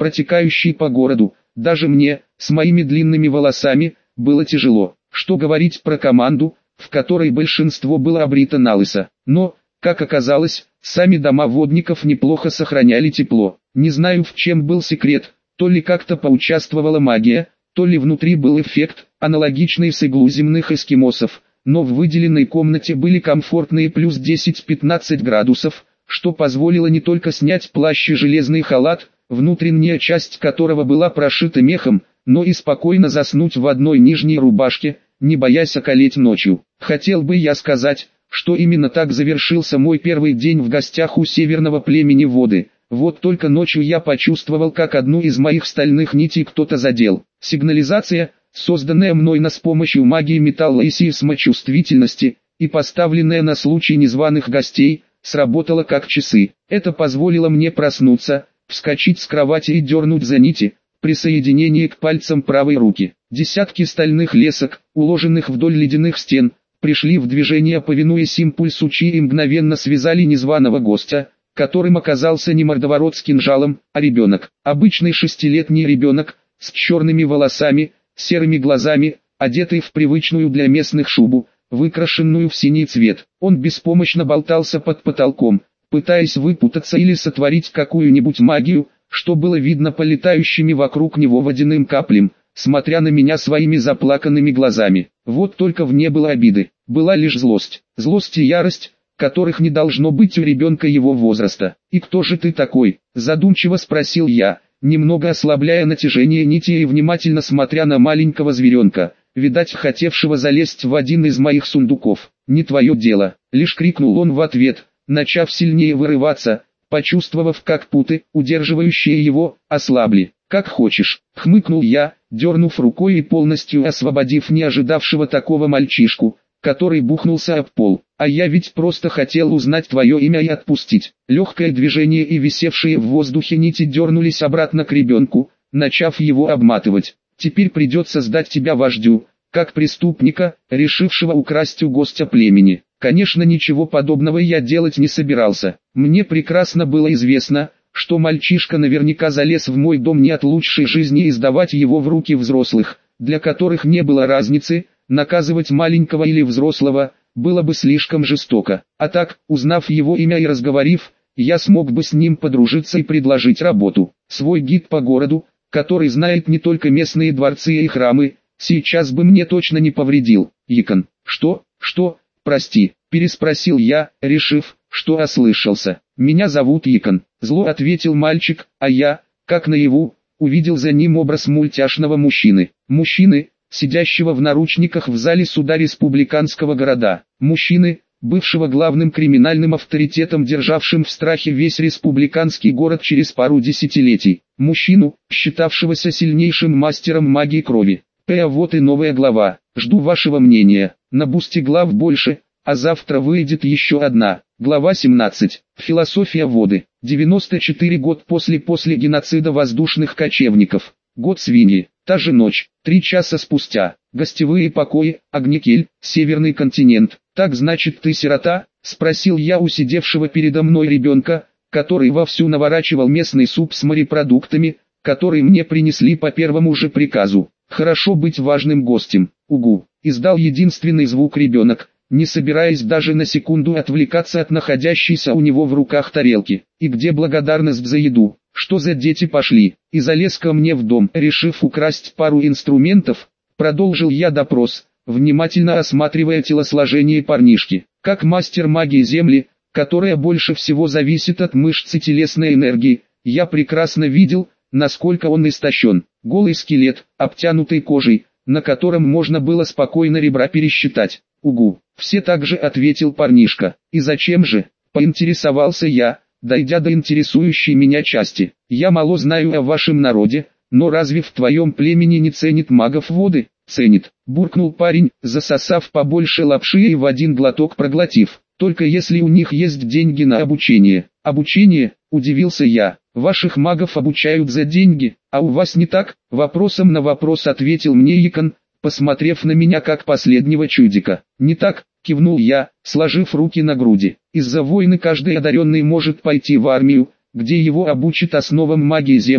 протекающей по городу. Даже мне, с моими длинными волосами, было тяжело. Что говорить про команду, в которой большинство было обрито налысо. Но, как оказалось, сами дома водников неплохо сохраняли тепло. Не знаю, в чем был секрет, то ли как-то поучаствовала магия, то ли внутри был эффект, аналогичный с иглу земных эскимосов, но в выделенной комнате были комфортные плюс десять-пятнадцать градусов, что позволило не только снять плащ и железный халат, внутренняя часть которого была прошита мехом, но и спокойно заснуть в одной нижней рубашке, не боясь околеть ночью. Хотел бы я сказать, что именно так завершился мой первый день в гостях у северного племени Воды. Вот только ночью я почувствовал, как одну из моих стальных нитей кто-то задел. Сигнализация, созданная мной на с помощью магии металла и сейсмочувствительности, и поставленная на случай незваных гостей, сработала как часы. Это позволило мне проснуться, вскочить с кровати и дернуть за нити, присоединение к пальцам правой руки. Десятки стальных лесок, уложенных вдоль ледяных стен, пришли в движение, повинуясь импульсу чи, и мгновенно связали незваного гостя, которым оказался не мордоворот с кинжалом, а ребенок. Обычный шестилетний ребенок, с черными волосами, серыми глазами, одетый в привычную для местных шубу, выкрашенную в синий цвет. Он беспомощно болтался под потолком, пытаясь выпутаться или сотворить какую-нибудь магию, что было видно по летающими вокруг него водяным каплям, смотря на меня своими заплаканными глазами. Вот только в ней было обиды, была лишь злость. Злость и ярость, которых не должно быть у ребенка его возраста. «И кто же ты такой?» – задумчиво спросил я, немного ослабляя натяжение нити и внимательно смотря на маленького зверенка, видать хотевшего залезть в один из моих сундуков. «Не твое дело», – лишь крикнул он в ответ, начав сильнее вырываться, почувствовав, как путы, удерживающие его, ослабли. «Как хочешь», — хмыкнул я, дернув рукой и полностью освободив не ожидавшего такого мальчишку, который бухнулся об пол. «А я ведь просто хотел узнать твое имя и отпустить». Легкое движение и висевшие в воздухе нити дернулись обратно к ребенку, начав его обматывать. «Теперь придется сдать тебя вождю, как преступника, решившего украсть у гостя племени». Конечно, ничего подобного я делать не собирался. Мне прекрасно было известно, что мальчишка наверняка залез в мой дом не от лучшей жизни и сдавать его в руки взрослых, для которых не было разницы, наказывать маленького или взрослого, было бы слишком жестоко. А так, узнав его имя и разговорив, я смог бы с ним подружиться и предложить работу. Свой гид по городу, который знает не только местные дворцы и храмы, сейчас бы мне точно не повредил. Икон. Что? Что? «Прости», — переспросил я, решив, что ослышался. «Меня зовут Икон», — зло ответил мальчик, а я, как наяву, увидел за ним образ мультяшного мужчины. Мужчины, сидящего в наручниках в зале суда республиканского города. Мужчины, бывшего главным криминальным авторитетом, державшим в страхе весь республиканский город через пару десятилетий. Мужчину, считавшегося сильнейшим мастером магии крови. А вот и новая глава. Жду вашего мнения. На бусте глав больше, а завтра выйдет еще одна. Глава семнадцать. Философия воды. девяносто четыре год после после геноцида воздушных кочевников. Год свиньи. Та же ночь. Три часа спустя. Гостевые покои, Огнекель, Северный континент. «Так значит ты сирота?» – спросил я у сидевшего передо мной ребенка, который вовсю наворачивал местный суп с морепродуктами, который мне принесли по первому же приказу. «Хорошо быть важным гостем, угу», — издал единственный звук ребенок, не собираясь даже на секунду отвлекаться от находящейся у него в руках тарелки. «И где благодарность за еду? Что за дети пошли?» И залез ко мне в дом, решив украсть пару инструментов, продолжил я допрос, внимательно осматривая телосложение парнишки. Как мастер магии Земли, которая больше всего зависит от мышц и телесной энергии, я прекрасно видел, насколько он истощен. Голый скелет, обтянутый кожей, на котором можно было спокойно ребра пересчитать. «Угу», — все так же ответил парнишка. «И зачем же?» — поинтересовался я, дойдя до интересующей меня части. «Я мало знаю о вашем народе, но разве в твоем племени не ценит магов воды?» «Ценит», — буркнул парень, засосав побольше лапши и в один глоток проглотив. «Только если у них есть деньги на обучение». «Обучение?» — удивился я. «Ваших магов обучают за деньги, а у вас не так?» Вопросом на вопрос ответил мне Икон, посмотрев на меня как последнего чудика. «Не так», — кивнул я, сложив руки на груди. «Из-за войны каждый одаренный может пойти в армию, где его обучат основам магии Земли,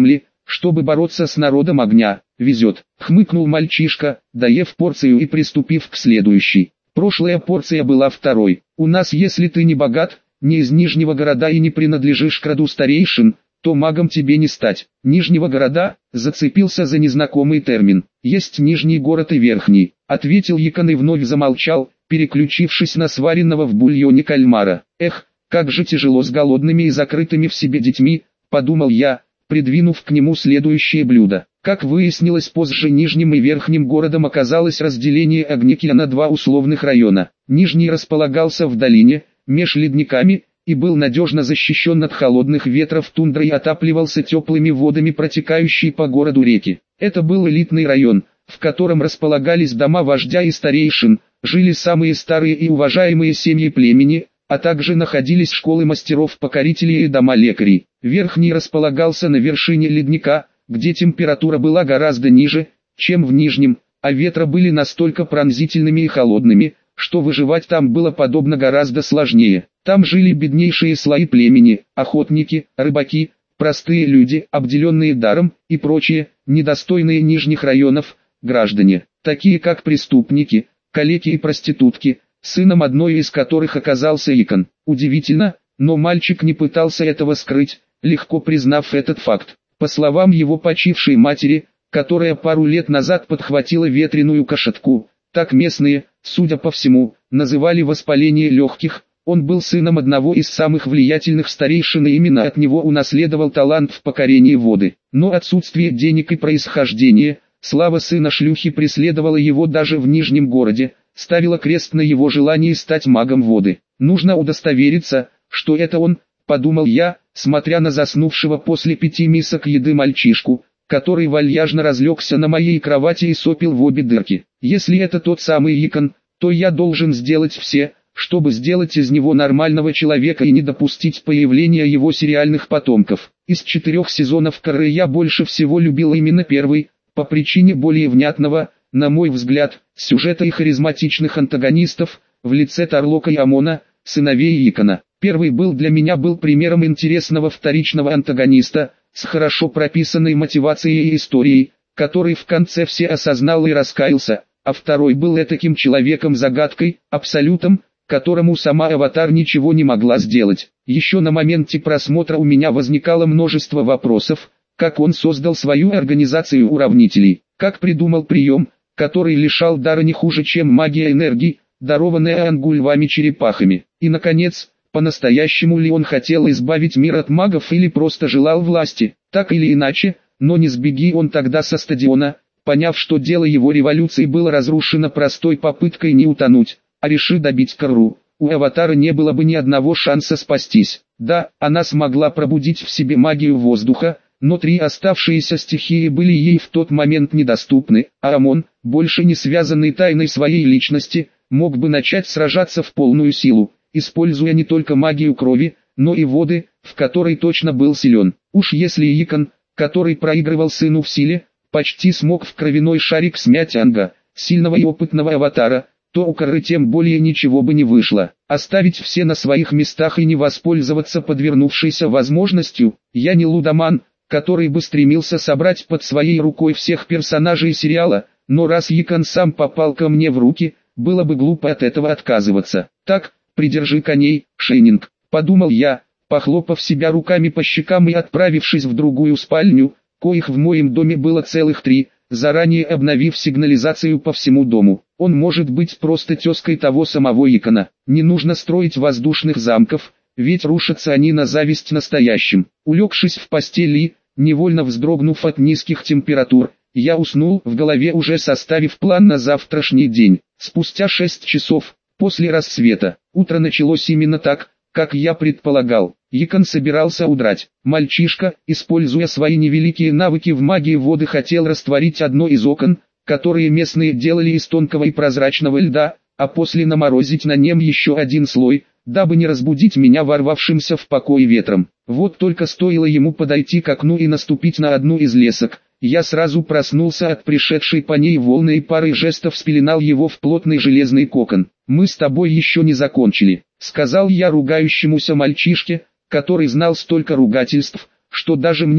чтобы бороться с народом огня. Везет, хмыкнул мальчишка, доев порцию и приступив к следующей. Прошлая порция была второй. У нас, если ты не богат, не из Нижнего города и не принадлежишь к роду старейшин, то магом тебе не стать. Нижнего города, зацепился за незнакомый термин. Есть Нижний город и Верхний, ответил Якон и вновь замолчал, переключившись на сваренного в бульоне кальмара. Эх, как же тяжело с голодными и закрытыми в себе детьми, подумал я, придвинув к нему следующее блюдо. Как выяснилось позже, Нижним и Верхним городом оказалось разделение Огнекия на два условных района. Нижний располагался в долине, меж ледниками, и был надежно защищен от холодных ветров тундры и отапливался теплыми водами протекающей по городу реки. Это был элитный район, в котором располагались дома вождя и старейшин, жили самые старые и уважаемые семьи племени, а также находились школы мастеров-покорителей и дома лекарей. Верхний располагался на вершине ледника, где температура была гораздо ниже, чем в Нижнем, а ветра были настолько пронзительными и холодными, что выживать там было подобно гораздо сложнее. Там жили беднейшие слои племени, охотники, рыбаки, простые люди, обделенные даром, и прочие, недостойные нижних районов, граждане, такие как преступники, калеки и проститутки, сыном одной из которых оказался Якон. Удивительно, но мальчик не пытался этого скрыть, легко признав этот факт. По словам его почившей матери, которая пару лет назад подхватила ветреную кошатку, так местные, судя по всему, называли воспаление легких. Он был сыном одного из самых влиятельных старейшин, и именно от него унаследовал талант в покорении воды. Но отсутствие денег и происхождение, слава сына шлюхи преследовала его даже в Нижнем городе, ставила крест на его желании стать магом воды. Нужно удостовериться, что это он, подумал я, смотря на заснувшего после пяти мисок еды мальчишку, который вальяжно разлегся на моей кровати и сопел в обе дырки. Если это тот самый Якон, то я должен сделать все, чтобы сделать из него нормального человека и не допустить появления его сериальных потомков. Из четырех сезонов Коры я больше всего любил именно первый, по причине более внятного, на мой взгляд, сюжета и харизматичных антагонистов, в лице Тарлока и Амона, сыновей Якона. Первый был для меня был примером интересного вторичного антагониста, с хорошо прописанной мотивацией и историей, который в конце все осознал и раскаялся, а второй был этаким человеком-загадкой, абсолютом, которому сама Аватар ничего не могла сделать. Еще на моменте просмотра у меня возникало множество вопросов, как он создал свою организацию уравнителей, как придумал прием, который лишал дара не хуже, чем магия энергии, дарованная ангульвами-черепахами. И наконец, по-настоящему ли он хотел избавить мир от магов или просто желал власти, так или иначе, но не сбеги он тогда со стадиона, поняв, что дело его революции было разрушено простой попыткой не утонуть, а реши добить Кору, у Аватара не было бы ни одного шанса спастись. Да, она смогла пробудить в себе магию воздуха, но три оставшиеся стихии были ей в тот момент недоступны, а Амон, больше не связанный тайной своей личности, мог бы начать сражаться в полную силу, используя не только магию крови, но и воды, в которой точно был силен. Уж если Якон, который проигрывал сыну в силе, почти смог в кровяной шарик смять Анга, сильного и опытного Аватара, то у Коры тем более ничего бы не вышло. Оставить все на своих местах и не воспользоваться подвернувшейся возможностью, я не лудоман, который бы стремился собрать под своей рукой всех персонажей сериала, но раз Якон сам попал ко мне в руки, было бы глупо от этого отказываться. Так, придержи коней, Шейнинг, подумал я, похлопав себя руками по щекам и отправившись в другую спальню, коих в моем доме было целых три, заранее обновив сигнализацию по всему дому. Он может быть просто тезкой того самого Якона. Не нужно строить воздушных замков, ведь рушатся они на зависть настоящим. Улегшись в постели, невольно вздрогнув от низких температур, я уснул, в голове уже составив план на завтрашний день. Спустя шесть часов, после рассвета, утро началось именно так, как я предполагал. Якон собирался удрать. Мальчишка, используя свои невеликие навыки в магии воды, хотел растворить одно из окон, которые местные делали из тонкого и прозрачного льда, а после наморозить на нем еще один слой, дабы не разбудить меня ворвавшимся в покой ветром. Вот только стоило ему подойти к окну и наступить на одну из лесок, я сразу проснулся от пришедшей по ней волны и парой жестов спеленал его в плотный железный кокон. «Мы с тобой еще не закончили», — сказал я ругающемуся мальчишке, который знал столько ругательств, что даже мне,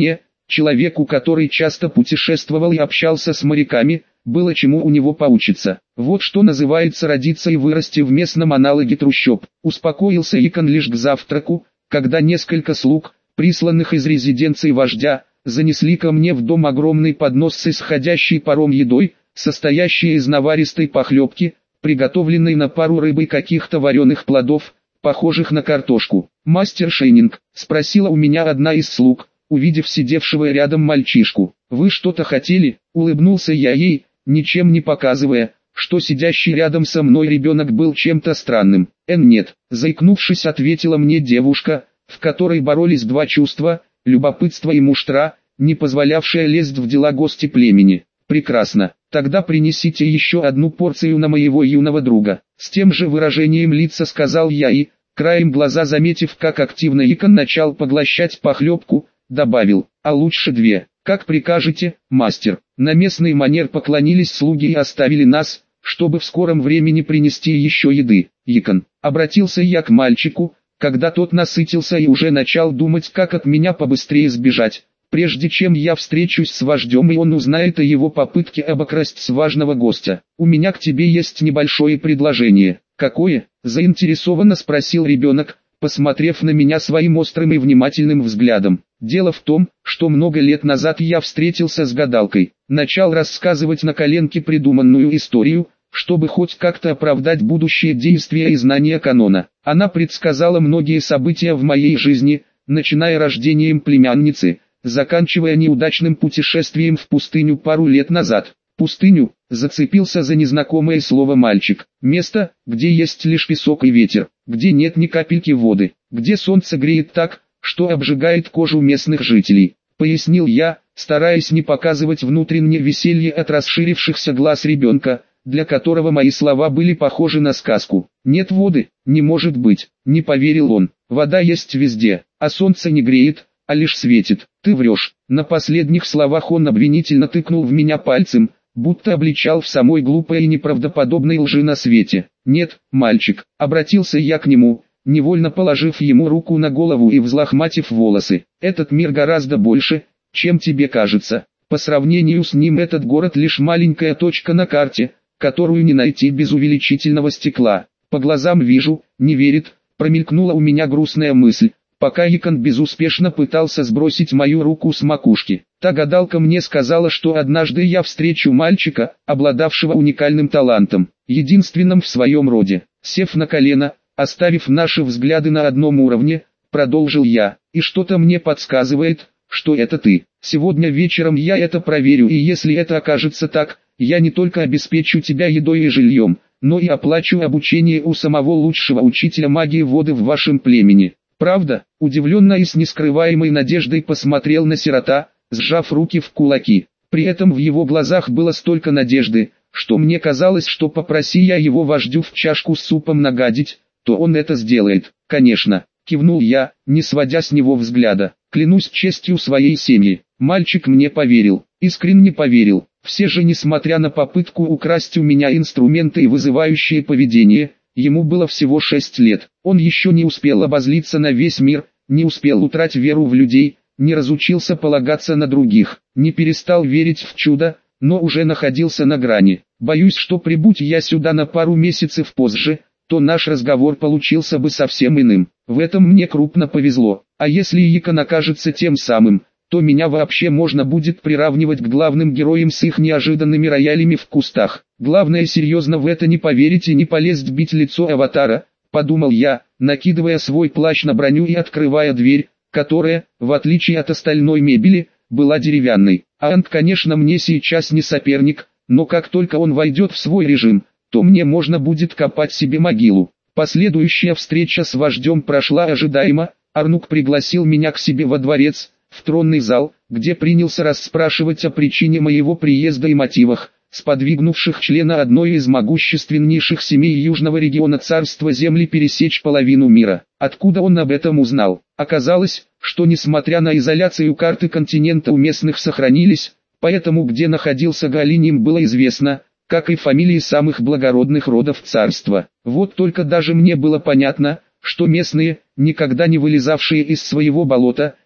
Человеку, который часто путешествовал и общался с моряками, было чему у него поучиться. Вот что называется родиться и вырасти в местном аналоге трущоб. Успокоился Икон лишь к завтраку, когда несколько слуг, присланных из резиденции вождя, занесли ко мне в дом огромный поднос с исходящей паром едой, состоящей из наваристой похлебки, приготовленной на пару рыбы каких-то вареных плодов, похожих на картошку. «Мастер Шейнинг?» — спросила у меня одна из слуг, увидев сидевшего рядом мальчишку. «Вы что-то хотели?» — улыбнулся я ей, ничем не показывая, что сидящий рядом со мной ребенок был чем-то странным. «Эн, нет», — заикнувшись, ответила мне девушка, в которой боролись два чувства, любопытство и муштра, не позволявшее лезть в дела гости племени. «Прекрасно, тогда принесите еще одну порцию на моего юного друга». С тем же выражением лица сказал я и, краем глаза заметив, как активно Икон начал поглощать похлебку, добавил: «А лучше две». «Как прикажете, мастер». На местный манер поклонились слуги и оставили нас, чтобы в скором времени принести еще еды. «Икон», — обратился я к мальчику, когда тот насытился и уже начал думать, как от меня побыстрее сбежать, прежде чем я встречусь с вождем и он узнает о его попытке обокрасть важного гостя. «У меня к тебе есть небольшое предложение». «Какое?» — заинтересованно спросил ребенок, посмотрев на меня своим острым и внимательным взглядом. «Дело в том, что много лет назад я встретился с гадалкой, начал рассказывать на коленке придуманную историю, чтобы хоть как-то оправдать будущие действия и знания канона. Она предсказала многие события в моей жизни, начиная рождением племянницы, заканчивая неудачным путешествием в пустыню пару лет назад». «Пустыню?» — зацепился за незнакомое слово мальчик. «Место, где есть лишь песок и ветер, где нет ни капельки воды, где солнце греет так, что обжигает кожу местных жителей», — пояснил я, стараясь не показывать внутреннее веселье от расширившихся глаз ребенка, для которого мои слова были похожи на сказку. «Нет воды, не может быть», — не поверил он. «Вода есть везде, а солнце не греет, а лишь светит». «Ты врешь». На последних словах он обвинительно тыкнул в меня пальцем, будто обличал в самой глупой и неправдоподобной лжи на свете. «Нет, мальчик», — обратился я к нему, невольно положив ему руку на голову и взлохматив волосы. «Этот мир гораздо больше, чем тебе кажется. По сравнению с ним этот город лишь маленькая точка на карте, которую не найти без увеличительного стекла. По глазам вижу, не верит», — промелькнула у меня грустная мысль, пока Икон безуспешно пытался сбросить мою руку с макушки. Та гадалка мне сказала, что однажды я встречу мальчика, обладавшего уникальным талантом, единственным в своем роде. Сев на колено, оставив наши взгляды на одном уровне, продолжил я, и что-то мне подсказывает, что это ты. Сегодня вечером я это проверю, и если это окажется так, я не только обеспечу тебя едой и жильем, но и оплачу обучение у самого лучшего учителя магии воды в вашем племени. «Правда?» — удивленно и с нескрываемой надеждой посмотрел на сирота, сжав руки в кулаки. При этом в его глазах было столько надежды, что мне казалось, что попроси я его вождю в чашку с супом нагадить, то он это сделает. «Конечно», — кивнул я, не сводя с него взгляда. «Клянусь честью своей семьи». Мальчик мне поверил, искренне поверил. Все же, несмотря на попытку украсть у меня инструменты и вызывающее поведение, ему было всего шесть лет. Он еще не успел обозлиться на весь мир, не успел утратить веру в людей, не разучился полагаться на других, не перестал верить в чудо, но уже находился на грани. Боюсь, что прибудь я сюда на пару месяцев позже, то наш разговор получился бы совсем иным. В этом мне крупно повезло. А если Икон окажется тем самым, то меня вообще можно будет приравнивать к главным героям с их неожиданными роялями в кустах. Главное, серьезно в это не поверить и не полезть бить лицо аватара, подумал я, накидывая свой плащ на броню и открывая дверь, которая, в отличие от остальной мебели, была деревянной. Анг, конечно, мне сейчас не соперник, но как только он войдет в свой режим, то мне можно будет копать себе могилу. Последующая встреча с вождем прошла ожидаемо. Арнук пригласил меня к себе во дворец, в тронный зал, где принялся расспрашивать о причине моего приезда и мотивах, сподвигнувших члена одной из могущественнейших семей южного региона царства земли пересечь половину мира. Откуда он об этом узнал? Оказалось, что несмотря на изоляцию, карты континента у местных сохранились, поэтому где находился Галиним было известно, как и фамилии самых благородных родов царства. Вот только даже мне было понятно, что местные, никогда не вылезавшие из своего болота,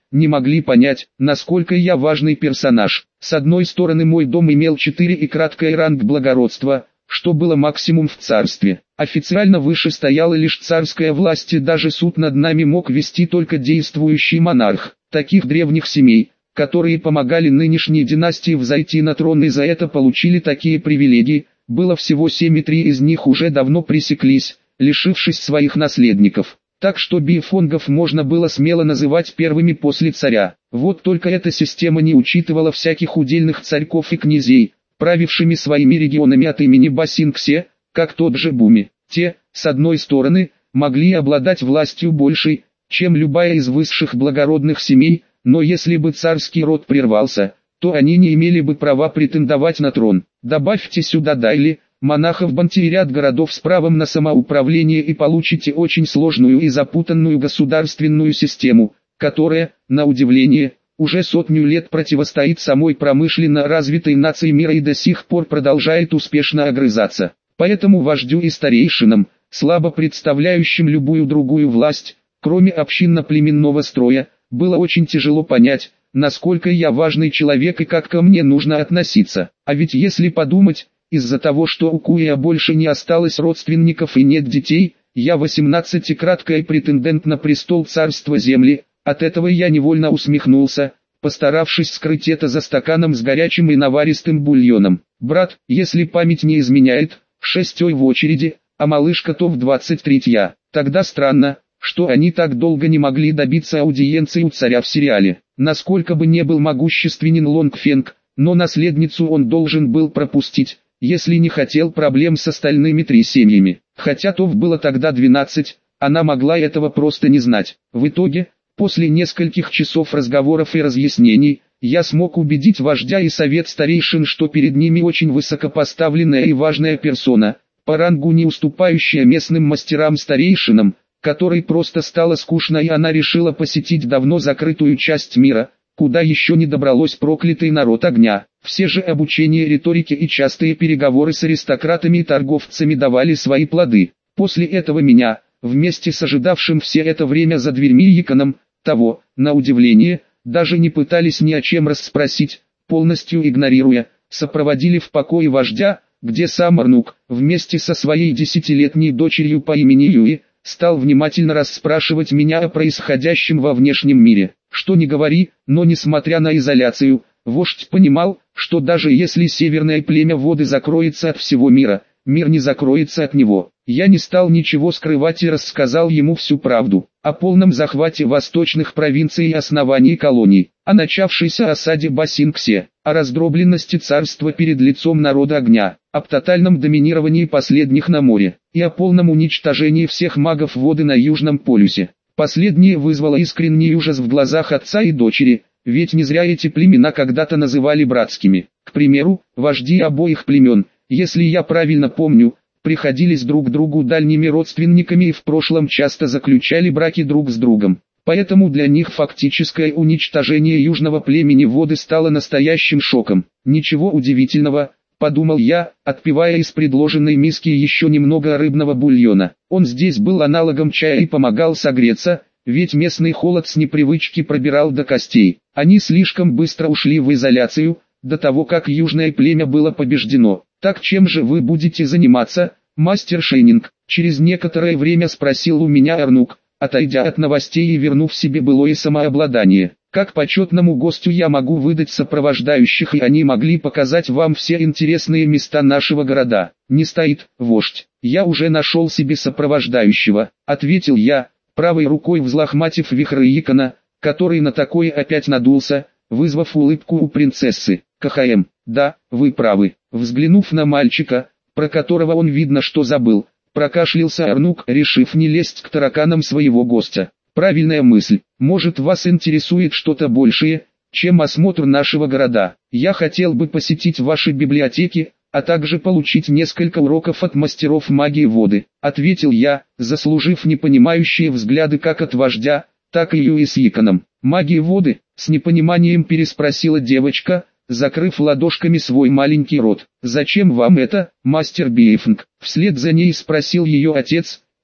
не могли понять, насколько я важный персонаж. С одной стороны, мой дом имел четыре и краткий ранг благородства, что было максимум в царстве. Официально выше стояла лишь царская власть, и даже суд над нами мог вести только действующий монарх. Таких древних семей, которые помогали нынешней династии взойти на трон и за это получили такие привилегии, было всего семь, и три из них уже давно пресеклись, лишившись своих наследников. Так что бифонгов можно было смело называть первыми после царя. Вот только эта система не учитывала всяких удельных царьков и князей, правившими своими регионами от имени Басингсе, как тот же Буми. Те, с одной стороны, могли обладать властью большей, чем любая из высших благородных семей, но если бы царский род прервался, то они не имели бы права претендовать на трон. Добавьте сюда Дайли, монахов Банти и ряд городов с правом на самоуправление, и получите очень сложную и запутанную государственную систему, которая, на удивление, уже сотню лет противостоит самой промышленно развитой нации мира и до сих пор продолжает успешно огрызаться. Поэтому вождю и старейшинам, слабо представляющим любую другую власть, кроме общинно-племенного строя, было очень тяжело понять, насколько я важный человек и как ко мне нужно относиться. А ведь если подумать, из-за того, что у Куя больше не осталось родственников и нет детей, я восемнадцатикратный претендент на престол царства земли. От этого я невольно усмехнулся, постаравшись скрыть это за стаканом с горячим и наваристым бульоном. Брат, если память не изменяет, шестой в очереди, а малышка-то в двадцать третья. Тогда странно, что они так долго не могли добиться аудиенции у царя в сериале. Насколько бы не был могущественен Лонгфенг, но наследницу он должен был пропустить, если не хотел проблем с остальными три семьями. Хотя Тов было тогда двенадцать, она могла этого просто не знать. В итоге, после нескольких часов разговоров и разъяснений, я смог убедить вождя и совет старейшин, что перед ними очень высокопоставленная и важная персона, по рангу не уступающая местным мастерам-старейшинам, которой просто стало скучно, и она решила посетить давно закрытую часть мира, куда еще не добралось проклятый народ огня. Все же обучение риторике и частые переговоры с аристократами и торговцами давали свои плоды. После этого меня, вместе с ожидавшим все это время за дверьми Яконом, того, на удивление, даже не пытались ни о чем расспросить, полностью игнорируя, сопроводили в покое вождя, где сам Арнук, вместе со своей десятилетней дочерью по имени Юи, стал внимательно расспрашивать меня о происходящем во внешнем мире. Что ни говори, но несмотря на изоляцию, вождь понимал, что даже если северное племя воды закроется от всего мира, мир не закроется от него. Я не стал ничего скрывать и рассказал ему всю правду о полном захвате восточных провинций и основании колоний, о начавшейся осаде Басингсе, о раздробленности царства перед лицом народа огня, об тотальном доминировании последних на море и о полном уничтожении всех магов воды на Южном полюсе. Последнее вызвало искренний ужас в глазах отца и дочери, ведь не зря эти племена когда-то называли братскими. К примеру, вожди обоих племен, если я правильно помню, приходились друг другу дальними родственниками и в прошлом часто заключали браки друг с другом. Поэтому для них фактическое уничтожение южного племени воды стало настоящим шоком. Ничего удивительного, подумал я, отпивая из предложенной миски еще немного рыбного бульона. Он здесь был аналогом чая и помогал согреться, ведь местный холод с непривычки пробирал до костей. Они слишком быстро ушли в изоляцию, до того как южное племя было побеждено. Так чем же вы будете заниматься, мастер Шейнинг? Через некоторое время спросил у меня Арнук, отойдя от новостей и вернув себе былое самообладание. Как почетному гостю я могу выдать сопровождающих, и они могли показать вам все интересные места нашего города. Не стоит, вождь. Я уже нашел себе сопровождающего, ответил я, правой рукой взлохматив вихры Якона, который на такое опять надулся, вызвав улыбку у принцессы. КХМ, да, вы правы. Взглянув на мальчика, про которого он видно что забыл, прокашлялся Арнук, решив не лезть к тараканам своего гостя. Правильная мысль. Может, вас интересует что-то большее, чем осмотр нашего города. Я хотел бы посетить ваши библиотеки, а также получить несколько уроков от мастеров магии воды, ответил я, заслужив непонимающие взгляды как от вождя, так и Юи с Яконом. Магии воды? С непониманием переспросила девочка, закрыв ладошками свой маленький рот. «Зачем вам это, мастер Бейфнг?» Вслед за ней спросил ее отец,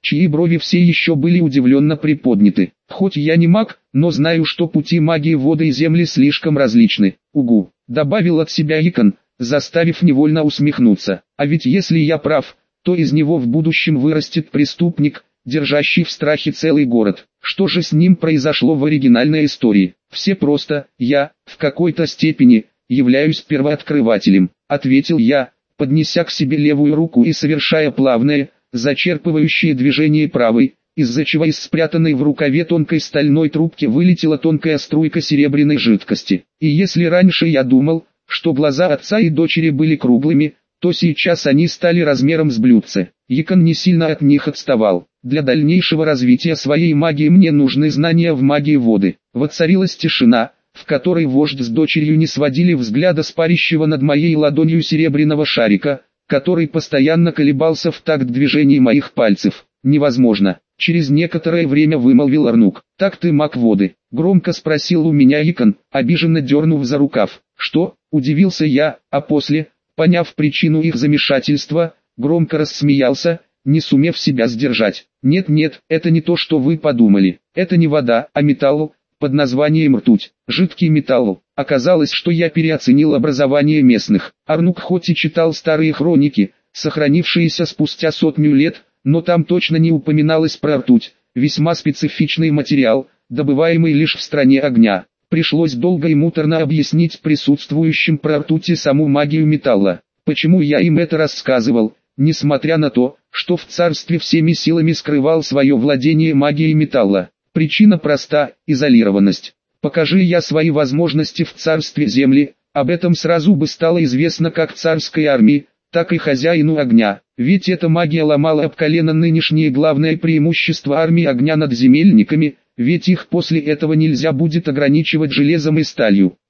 чьи брови все еще были удивленно приподняты. Хоть я не маг, но знаю, что пути магии воды и земли слишком различны. Угу, добавил от себя Икон, заставив невольно усмехнуться. А ведь если я прав, то из него в будущем вырастет преступник, держащий в страхе целый город. Что же с ним произошло в оригинальной истории? Все просто, я, в какой-то степени, являюсь первооткрывателем, ответил я, поднеся к себе левую руку и совершая плавное, зачерпывающее движение правой, из-за чего из спрятанной в рукаве тонкой стальной трубки вылетела тонкая струйка серебряной жидкости. И если раньше я думал, что глаза отца и дочери были круглыми, то сейчас они стали размером с блюдце. Икон не сильно от них отставал. Для дальнейшего развития своей магии мне нужны знания в магии воды. Воцарилась тишина, в которой вождь с дочерью не сводили взгляда с парящего над моей ладонью серебряного шарика, который постоянно колебался в такт движений моих пальцев. «Невозможно», — через некоторое время вымолвил Арнук. «Так ты маг воды?» — громко спросил у меня Икон, обиженно дернув за рукав. «Что?» — удивился я, а после, поняв причину их замешательства, громко рассмеялся, не сумев себя сдержать. «Нет-нет, это не то, что вы подумали. Это не вода, а металл, под названием ртуть, жидкий металл». Оказалось, что я переоценил образование местных. Арнук хоть и читал старые хроники, сохранившиеся спустя сотню лет, но там точно не упоминалось про ртуть, весьма специфичный материал, добываемый лишь в стране огня. Пришлось долго и муторно объяснить присутствующим про ртуть и саму магию металла. Почему я им это рассказывал, несмотря на то, что в царстве всеми силами скрывал свое владение магией металла? Причина проста – изолированность. Покажи я свои возможности в царстве земли, об этом сразу бы стало известно как царской армии, так и хозяину огня. Ведь эта магия ломала об колено нынешнее главное преимущество армии огня над земельниками, ведь их после этого нельзя будет ограничивать железом и сталью.